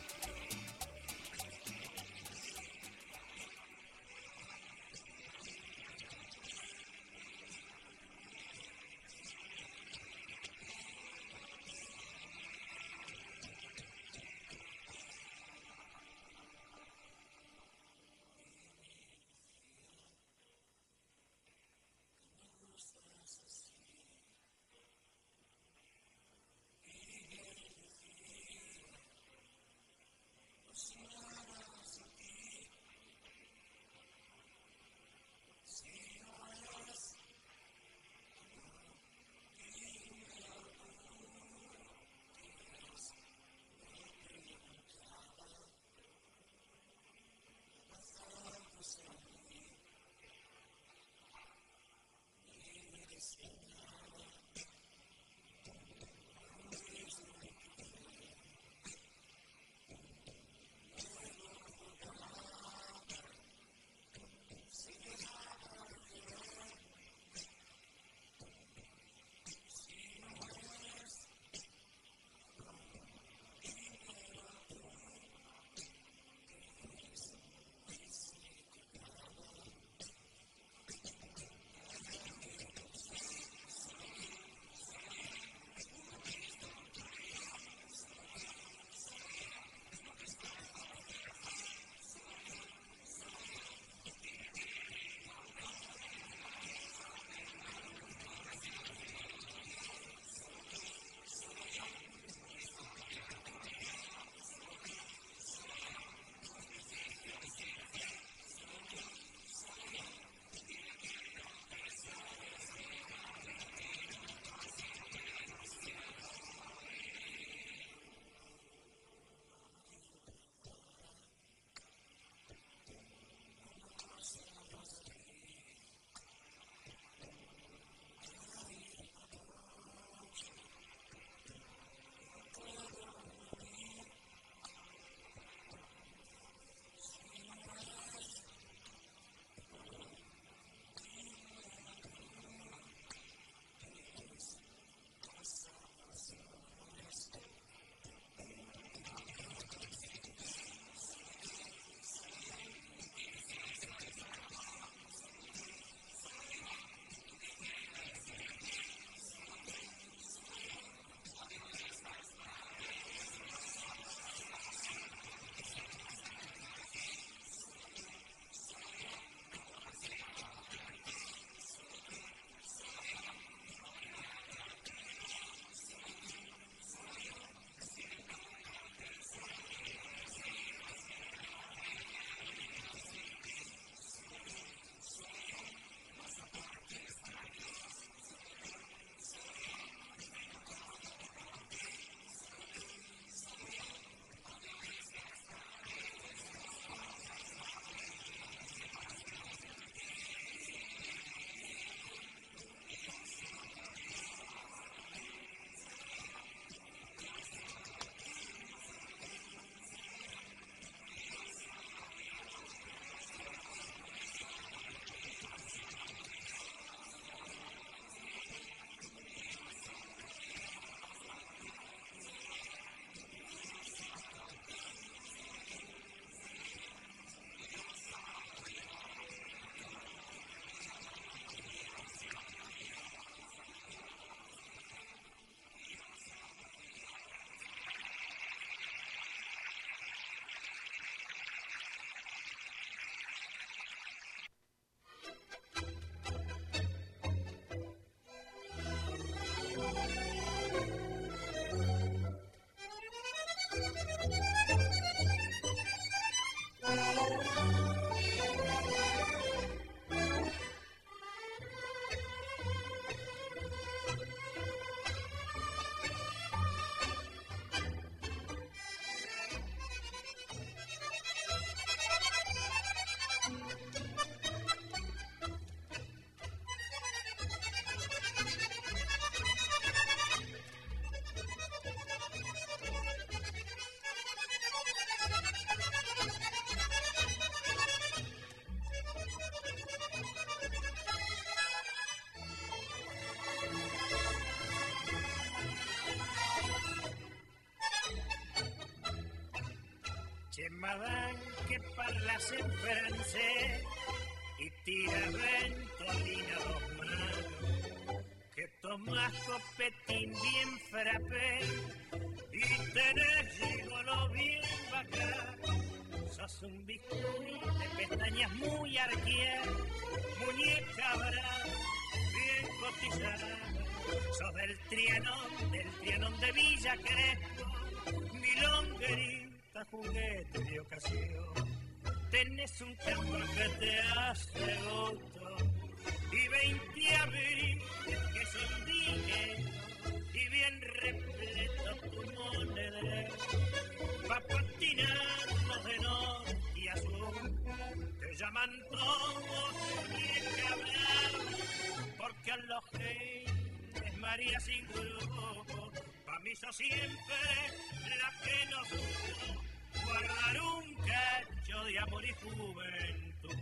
C'est madame que parlas en francés y tiras ventolina dos manos, que tomás copetín bien frappé y tenés gigolo bien bacán. Sos un bisturí de pestañas muy arqueadas, muñeca brava, bien cotizada. Sos del Trianón, del Trianón de Villa Crespo, milonguerita, juguete de ocasión. Tenés un campo que te hace gusto y veinte abriles que son dignos y bien repleto tu monedero. Pa' patinarnos de norte y a sur, te llaman todos muñeca brava, porque a los genes María sin grupo, pa' mí sos siempre la que nos supo guardar un cacho de amor y juventud.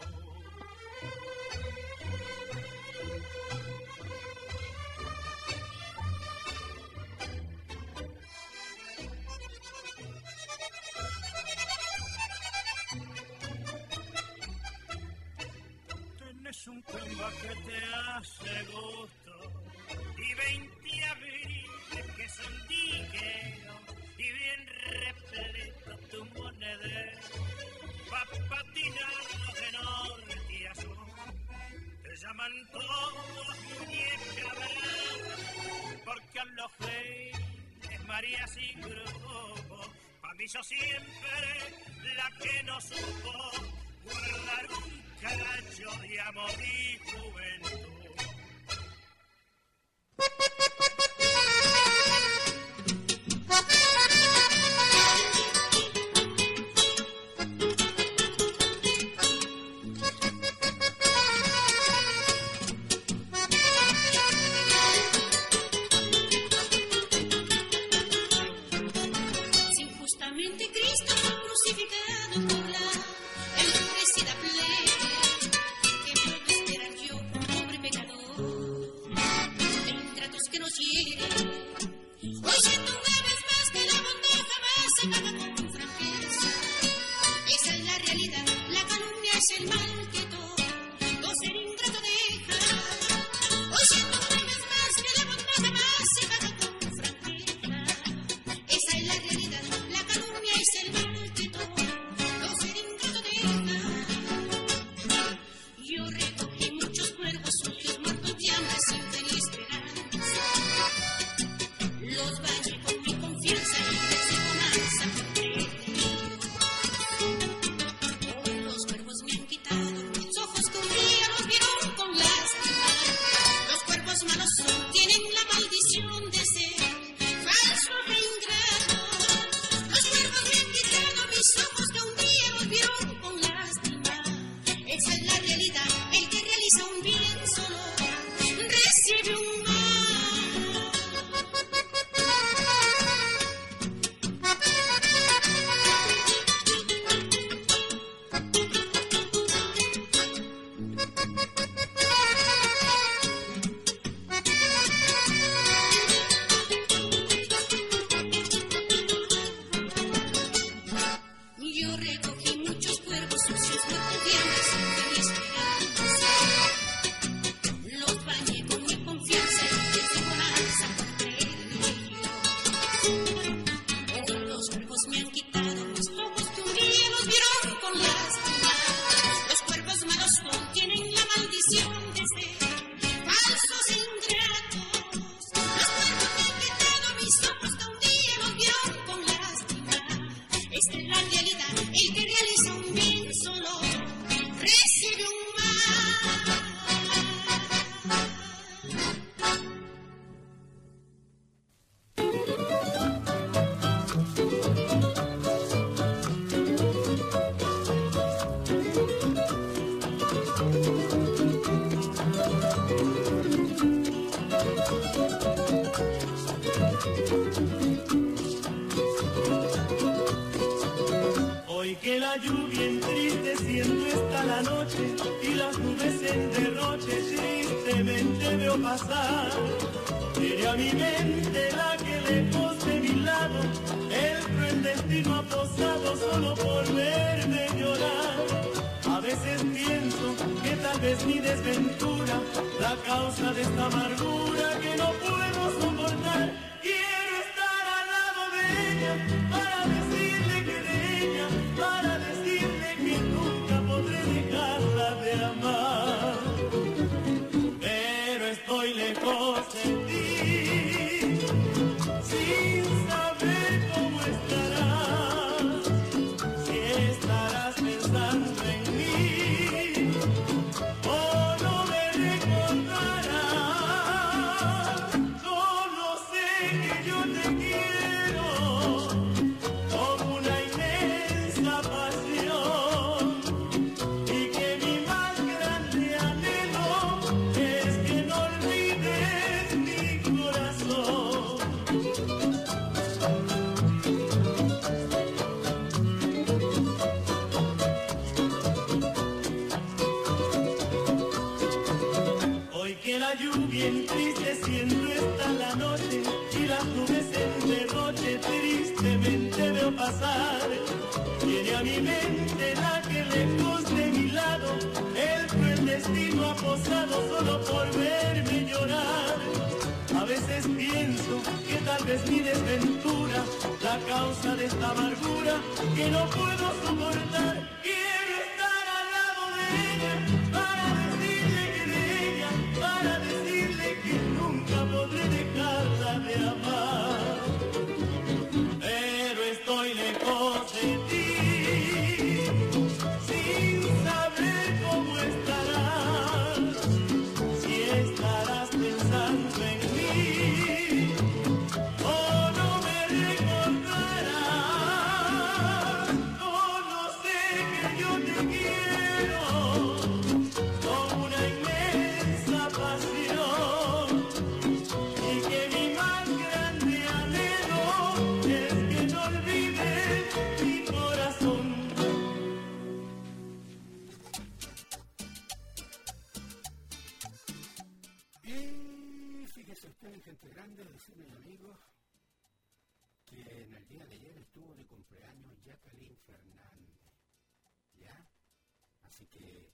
Tenés un comba que te hace gusto y veinte abriles que son digueros y bien repleto tu monedero. Pa' patinarnos de norte y a sur, te llaman todos muñeca brava, porque a los genes María sin grupo, pa' mí yo siempre la que no supo guardar un cacho de amor y juventud. Si injustamente Cristo fue crucificado por la enfurecida plebe, ¿qué puedo esperar yo, un pobre pecador? En tratos que nos hieren, hoy siento una vez más que la bondad jamás se paga con franqueza. Esa es la realidad, la calumnia es el mal que todo ser ingrato deja. Hoy siento una vez más que la bondad jamás se paga con franqueza. Esa es la realidad, la calumnia es el mal que todo ser ingrato deja. Yo recogí muchos cuervos sucios, muertos de hambre sin tener esperanza. Los bañé con mi confianza y de bonanza porque hoy los cuervos me han quitado mis ojos que un día los vieron con lástima. Los cuervos malos son, tienen la maldición de ser falsos e ingratos. Los cuervos me han quitado mis ojos que un día los vieron con lástima. Esa es la realidad, el que realiza un bien solo recibe un mal. Yo recogí muchos cuervos sucios, muertos de hambre sin tener esperanza. Los bañé con mi confianza y de bonanza porque hoy los cuervos me han quitado mis ojos que un día los vieron con lástima. Los cuervos malos son, tienen la maldición de ser falsos e ingratos. Los cuervos me han quitado mis ojos que un día los vieron con lástima. Esta es la realidad, el que realiza un bien solo recibe un mal. Hoy que la lluvia entristeciendo está la noche y las nubes en derroche tristemente veo pasar. Viene a mi mente la que lejos de mi lado el cruel destino destino aposado solo por verme llorar. A veces pienso que tal vez mi desventura, la causa de esta amargura que no puedo soportar. Quiero estar al lado de ella para decirle que de ella, para decirle que nunca podré dejarla de amar. Pero estoy lejos de ti, sin saber cómo estarás, si estarás pensando en mí o no me recordarás. Solo sé que yo te quiero con una inmensa pasión y que mi más grande anhelo es que no olvides mi corazón. Hoy que la lluvia entristeciendo está la noche y las nubes en derroche tristemente veo pasar, viene a mi mente la que lejos de mi lado el cruel destino ha posado solo por verme llorar. A veces pienso que tal vez mi desventura, la causa de esta amargura que no puedo soportar. Quiero estar al lado de ella para decirle que de ella, para decirle que nunca podré dejarla de amar. Pero estoy lejos de ti, sin saber cómo estarás, si estarás pensando en mí o no me recordarás. Solo sé que yo te quiero con una inmensa pasión y que mi más grande anhelo es que no olvides mi corazón. Y fíjese usted, gente grande, vecinos y amigos, que en el día de ayer estuvo de cumpleaños Jacqueline Fernández, ¿ya? Así que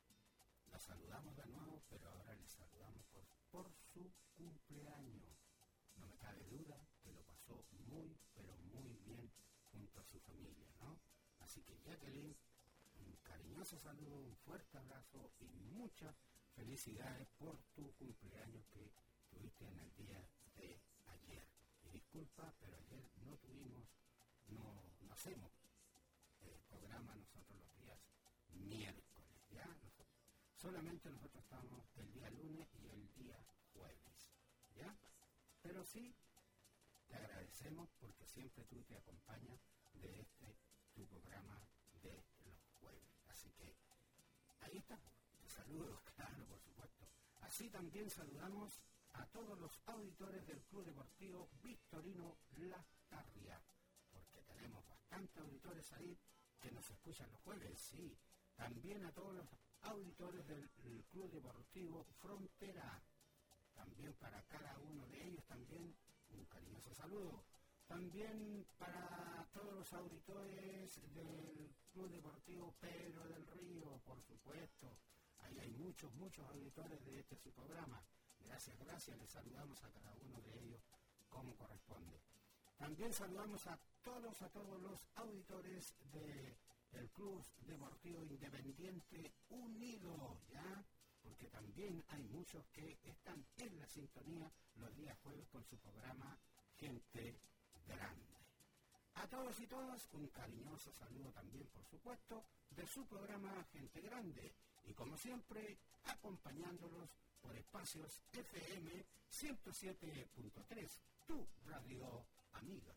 la saludamos de nuevo, pero ahora le saludamos por, por su cumpleaños. No me cabe duda que lo pasó muy, pero muy bien junto a su familia, ¿no? Así que Jacqueline, un cariñoso saludo, un fuerte abrazo y muchas felicidades por tu cumpleaños que tuviste en el día de ayer. Y disculpa, pero ayer no tuvimos, no, no hacemos el programa nosotros los días miércoles, ¿ya? Nosotros, solamente nosotros estamos el día lunes y el día jueves, ¿ya? Pero sí, te agradecemos porque siempre tú te acompañas de este, tu programa de los jueves. Así que, ahí está, te saludo, claro, por supuesto. Así también saludamos a todos los auditores del Club Deportivo Victorino Las Tarrias, porque tenemos bastantes auditores ahí que nos escuchan los jueves, sí. También a todos los auditores del Club Deportivo Frontera, también para cada uno de ellos también un cariñoso saludo. También para todos los auditores del Club Deportivo Pedro del Río, por supuesto. Ahí hay muchos, muchos auditores de este su programa. Gracias, gracias. Les saludamos a cada uno de ellos como corresponde. También saludamos a todos, a todos los auditores del Club Deportivo Independiente Unido, ¿ya? Porque también hay muchos que están en la sintonía los días jueves con su programa Gente Grande. A todos y todas, un cariñoso saludo también, por supuesto, de su programa Gente Grande. Y como siempre, acompañándolos por espacios F M ciento siete punto tres, tu radio amiga.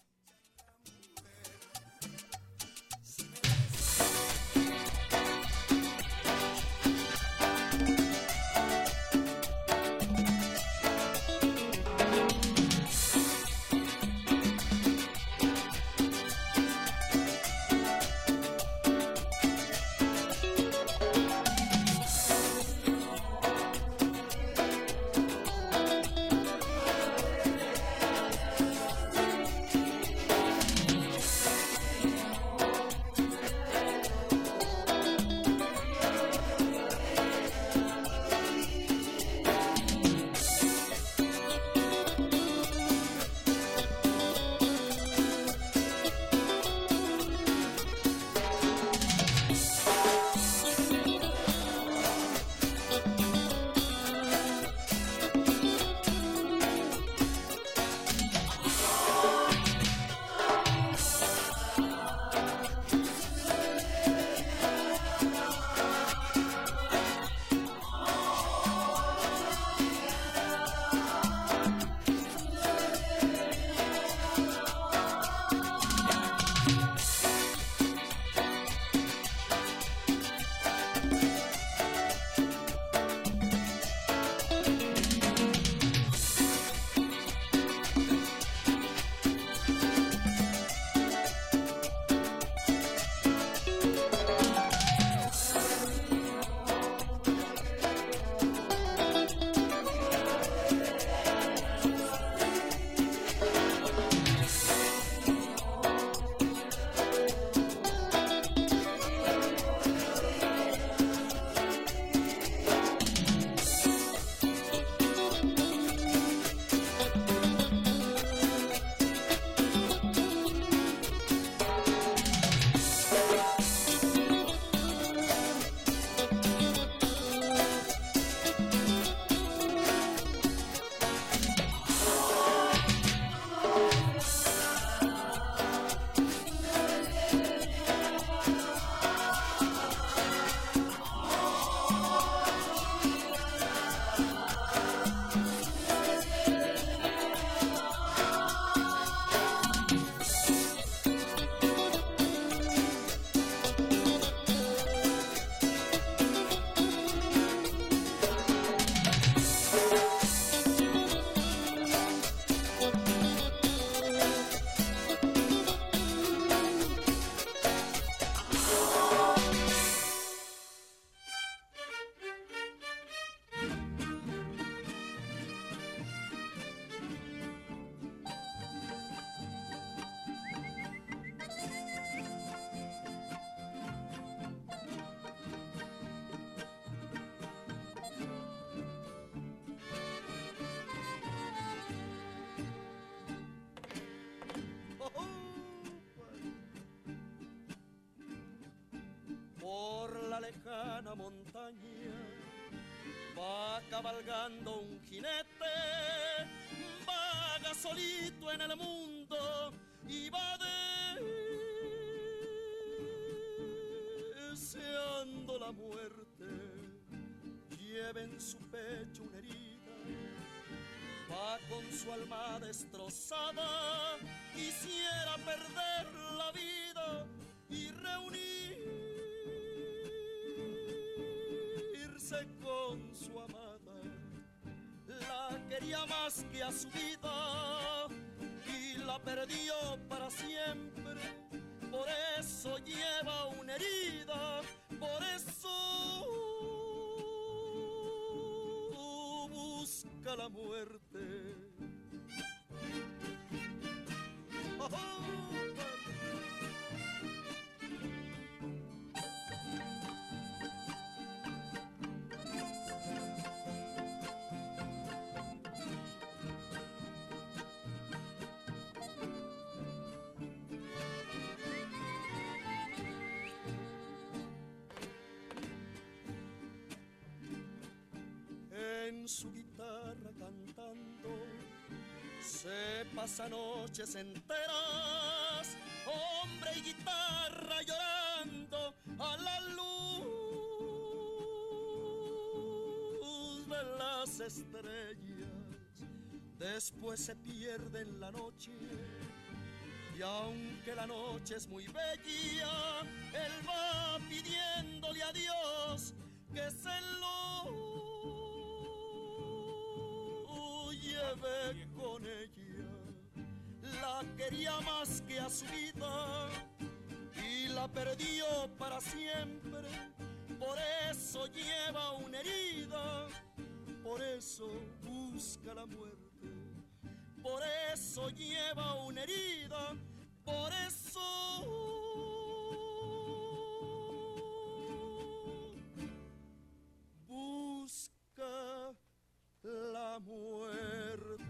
la lejana montaña va cabalgando un jinete, vaga solito en el mundo y va deseando la muerte. Lleva en su pecho una herida, va con su alma destrozada, quisiera perder la vida y reunirse con su amada. La quería más que a su vida y la perdió para siempre. Por eso lleva una herida, por eso busca la muerte. Oh, oh. En su guitarra cantando se pasa noches enteras, hombre y guitarra llorando a la luz de las estrellas. Después se pierde en la noche y aunque la noche es muy bella, él va pidiéndole a Dios que se lo lleve con ella. La quería más que a su vida y la perdió para siempre. Por eso lleva una herida, por eso busca la muerte. Por eso lleva una herida, por eso busca la muerte.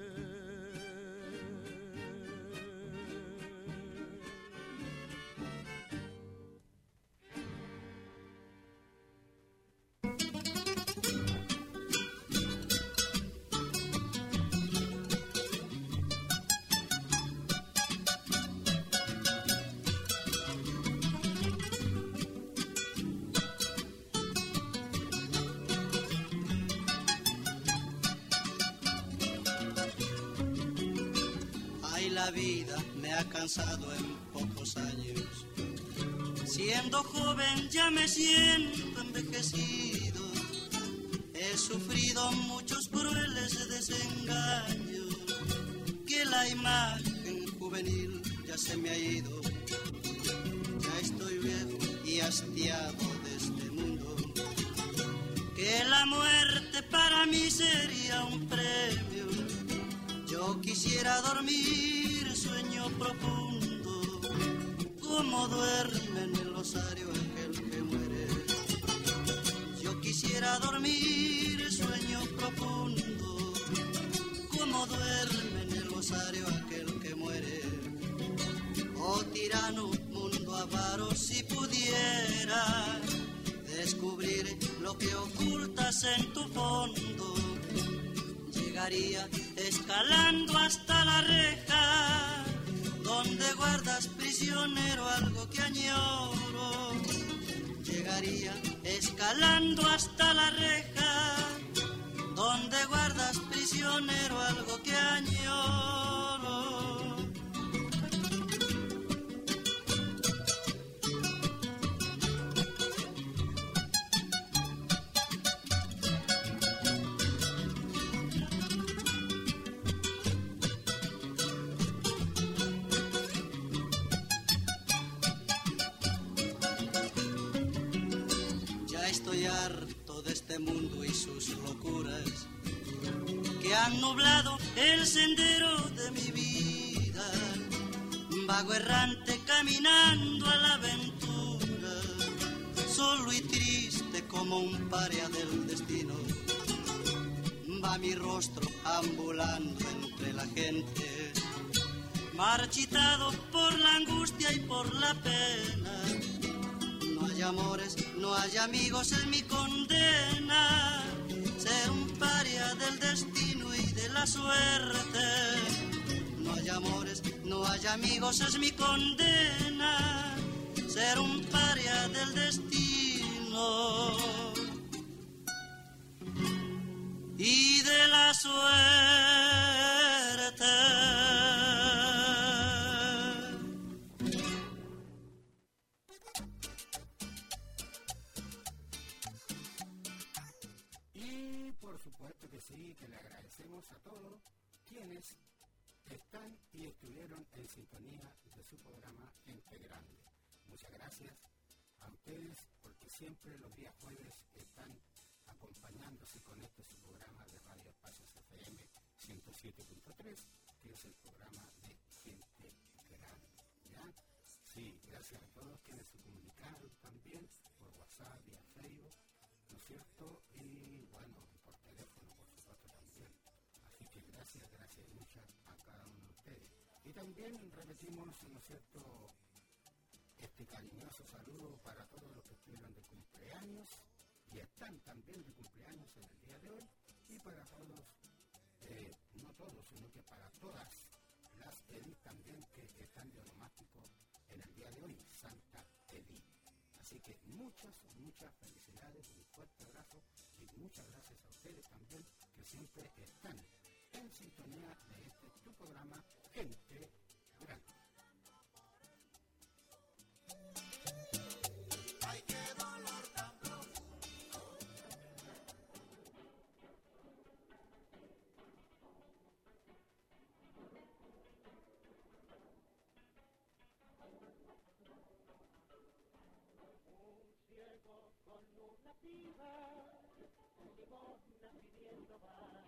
La vida me ha cansado en pocos años. Siendo joven ya me siento envejecido. He sufrido muchos crueles desengaños, que la imagen juvenil ya se me ha ido. Ya estoy viejo y hastiado de este mundo, que la muerte para mí sería un premio. Yo quisiera dormir sueño profundo, como duerme en el osario aquel que muere. Yo quisiera dormir sueño profundo, como duerme en el osario aquel que muere. Oh tirano, mundo avaro, si pudiera descubrir lo que ocultas en tu fondo, llegaría escalando hasta la reja, donde guardas prisionero algo que añoro. Llegaría escalando hasta la reja, donde guardas prisionero algo que añoro. Estoy harto de este mundo y sus locuras, que han nublado el sendero de mi vida. Vago errante caminando a la aventura, solo y triste como un paria del destino. Va mi rostro ambulando entre la gente, marchitado por la angustia y por la pena. No hay amores, no hay amigos, es mi condena. Ser un paria del destino y de la suerte. No hay amores, no hay amigos, es mi condena. Ser un paria del destino y de la suerte. Y por supuesto que sí, que le agradecemos a todos quienes están y estuvieron en sintonía de su programa Gente Grande. Muchas gracias a ustedes porque siempre los días jueves están acompañándose con este su programa de Radio Espacios F M ciento siete punto tres, que es el programa de Gente Grande. ¿Ya? Sí, gracias a todos quienes se comunicaron también por WhatsApp y a Facebook, ¿no es cierto? Y bueno, por teléfono, por supuesto también. Así que gracias, gracias muchas a cada uno de ustedes. Y también repetimos, ¿no es cierto?, este cariñoso saludo para todos los que estuvieron de cumpleaños y están también de cumpleaños en el día de hoy, y para todos, eh, no todos, sino que para todas las Edith también que están de onomástico en el día de hoy, Santa Edith. Así que muchas, muchas felicidades, un fuerte abrazo y muchas gracias a ustedes también que siempre están en sintonía de este tu programa Gente Grande. Ay, qué dolor tan profundo. Un ciego con una piba, limosna pidiendo más,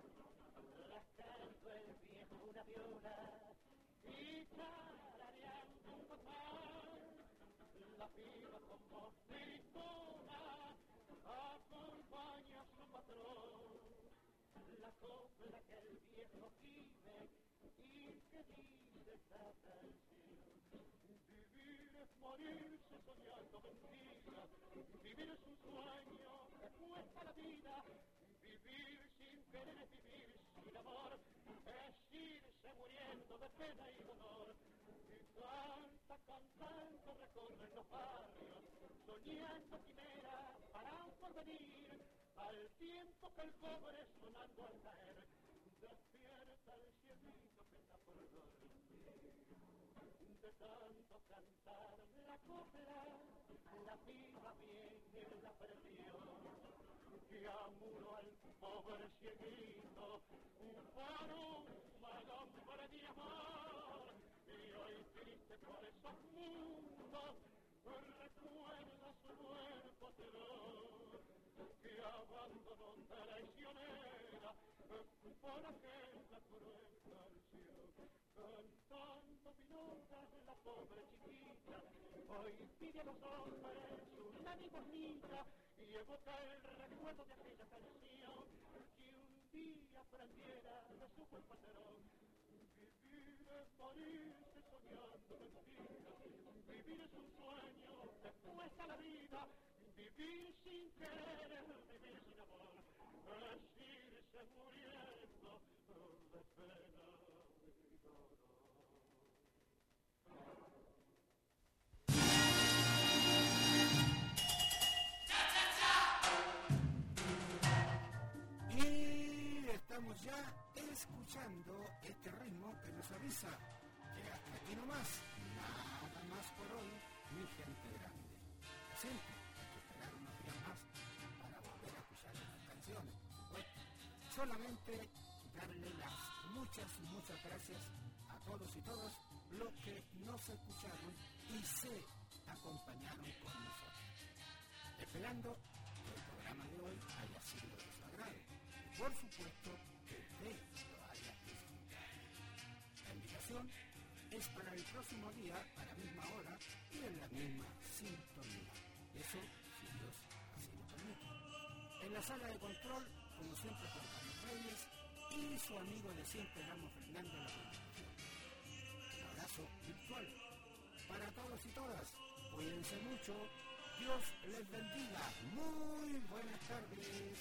rascando el viejo una viola y tarareando un compás. La piba con voz gritona acompaña a su patrón, la copla que el viejo gime y que dice esta canción. Vivir es morirse soñando mentiras, vivir es un sueño que cuesta la vida, vivir sin querer es vivir sin amor, es irse muriendo de pena y dolor. Y canta, cantando recorren los barrios, soñando quimera para un porvenir, al tiempo que el cobre sonando al caer, despierta el cieguito que está por dormir. De tanto cantar la copla, la piba viene la perdió, que amuró al pobre cieguito, un faro, malambre de amor, y hoy triste por esos mundos, recuerda su cuerpo terror, que abandonó traicionera, por aquella cruel canción. Cantando milongas la pobre chiquita, hoy pide a los hombres una limosnita y evoca el recuerdo de aquella canción que un día aprendiera de su buen patrón. Vivir es morirse soñando mentiras, vivir es un sueño que cuesta la vida, vivir sin querer, vivir sin amor, es irse muriendo de pena. Y estamos ya escuchando este ritmo que nos avisa que hasta aquí nomás, nada más por hoy, mi gente grande. Siempre hay que esperar unos días más para volver a escuchar estas canciones. Bueno, solamente darle las muchas, muchas gracias a todos y todas los que nos escucharon y se acompañaron con nosotros. Esperando que el programa de hoy haya sido de su agrado. Y por supuesto que usted lo haya disfrutado. La invitación es para el próximo día, a la misma hora y en la misma sintonía. Eso, si Dios así lo permite. En la sala de control, como siempre, con Carlos Reyes y su amigo de siempre, Ramos Fernando, la producción. Un abrazo virtual para todos y todas. Cuídense mucho. Dios les bendiga. Muy buenas tardes.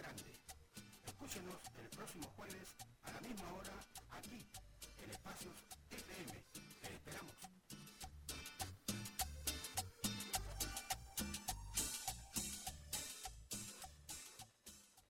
El próximo jueves a la misma hora aquí en Espacios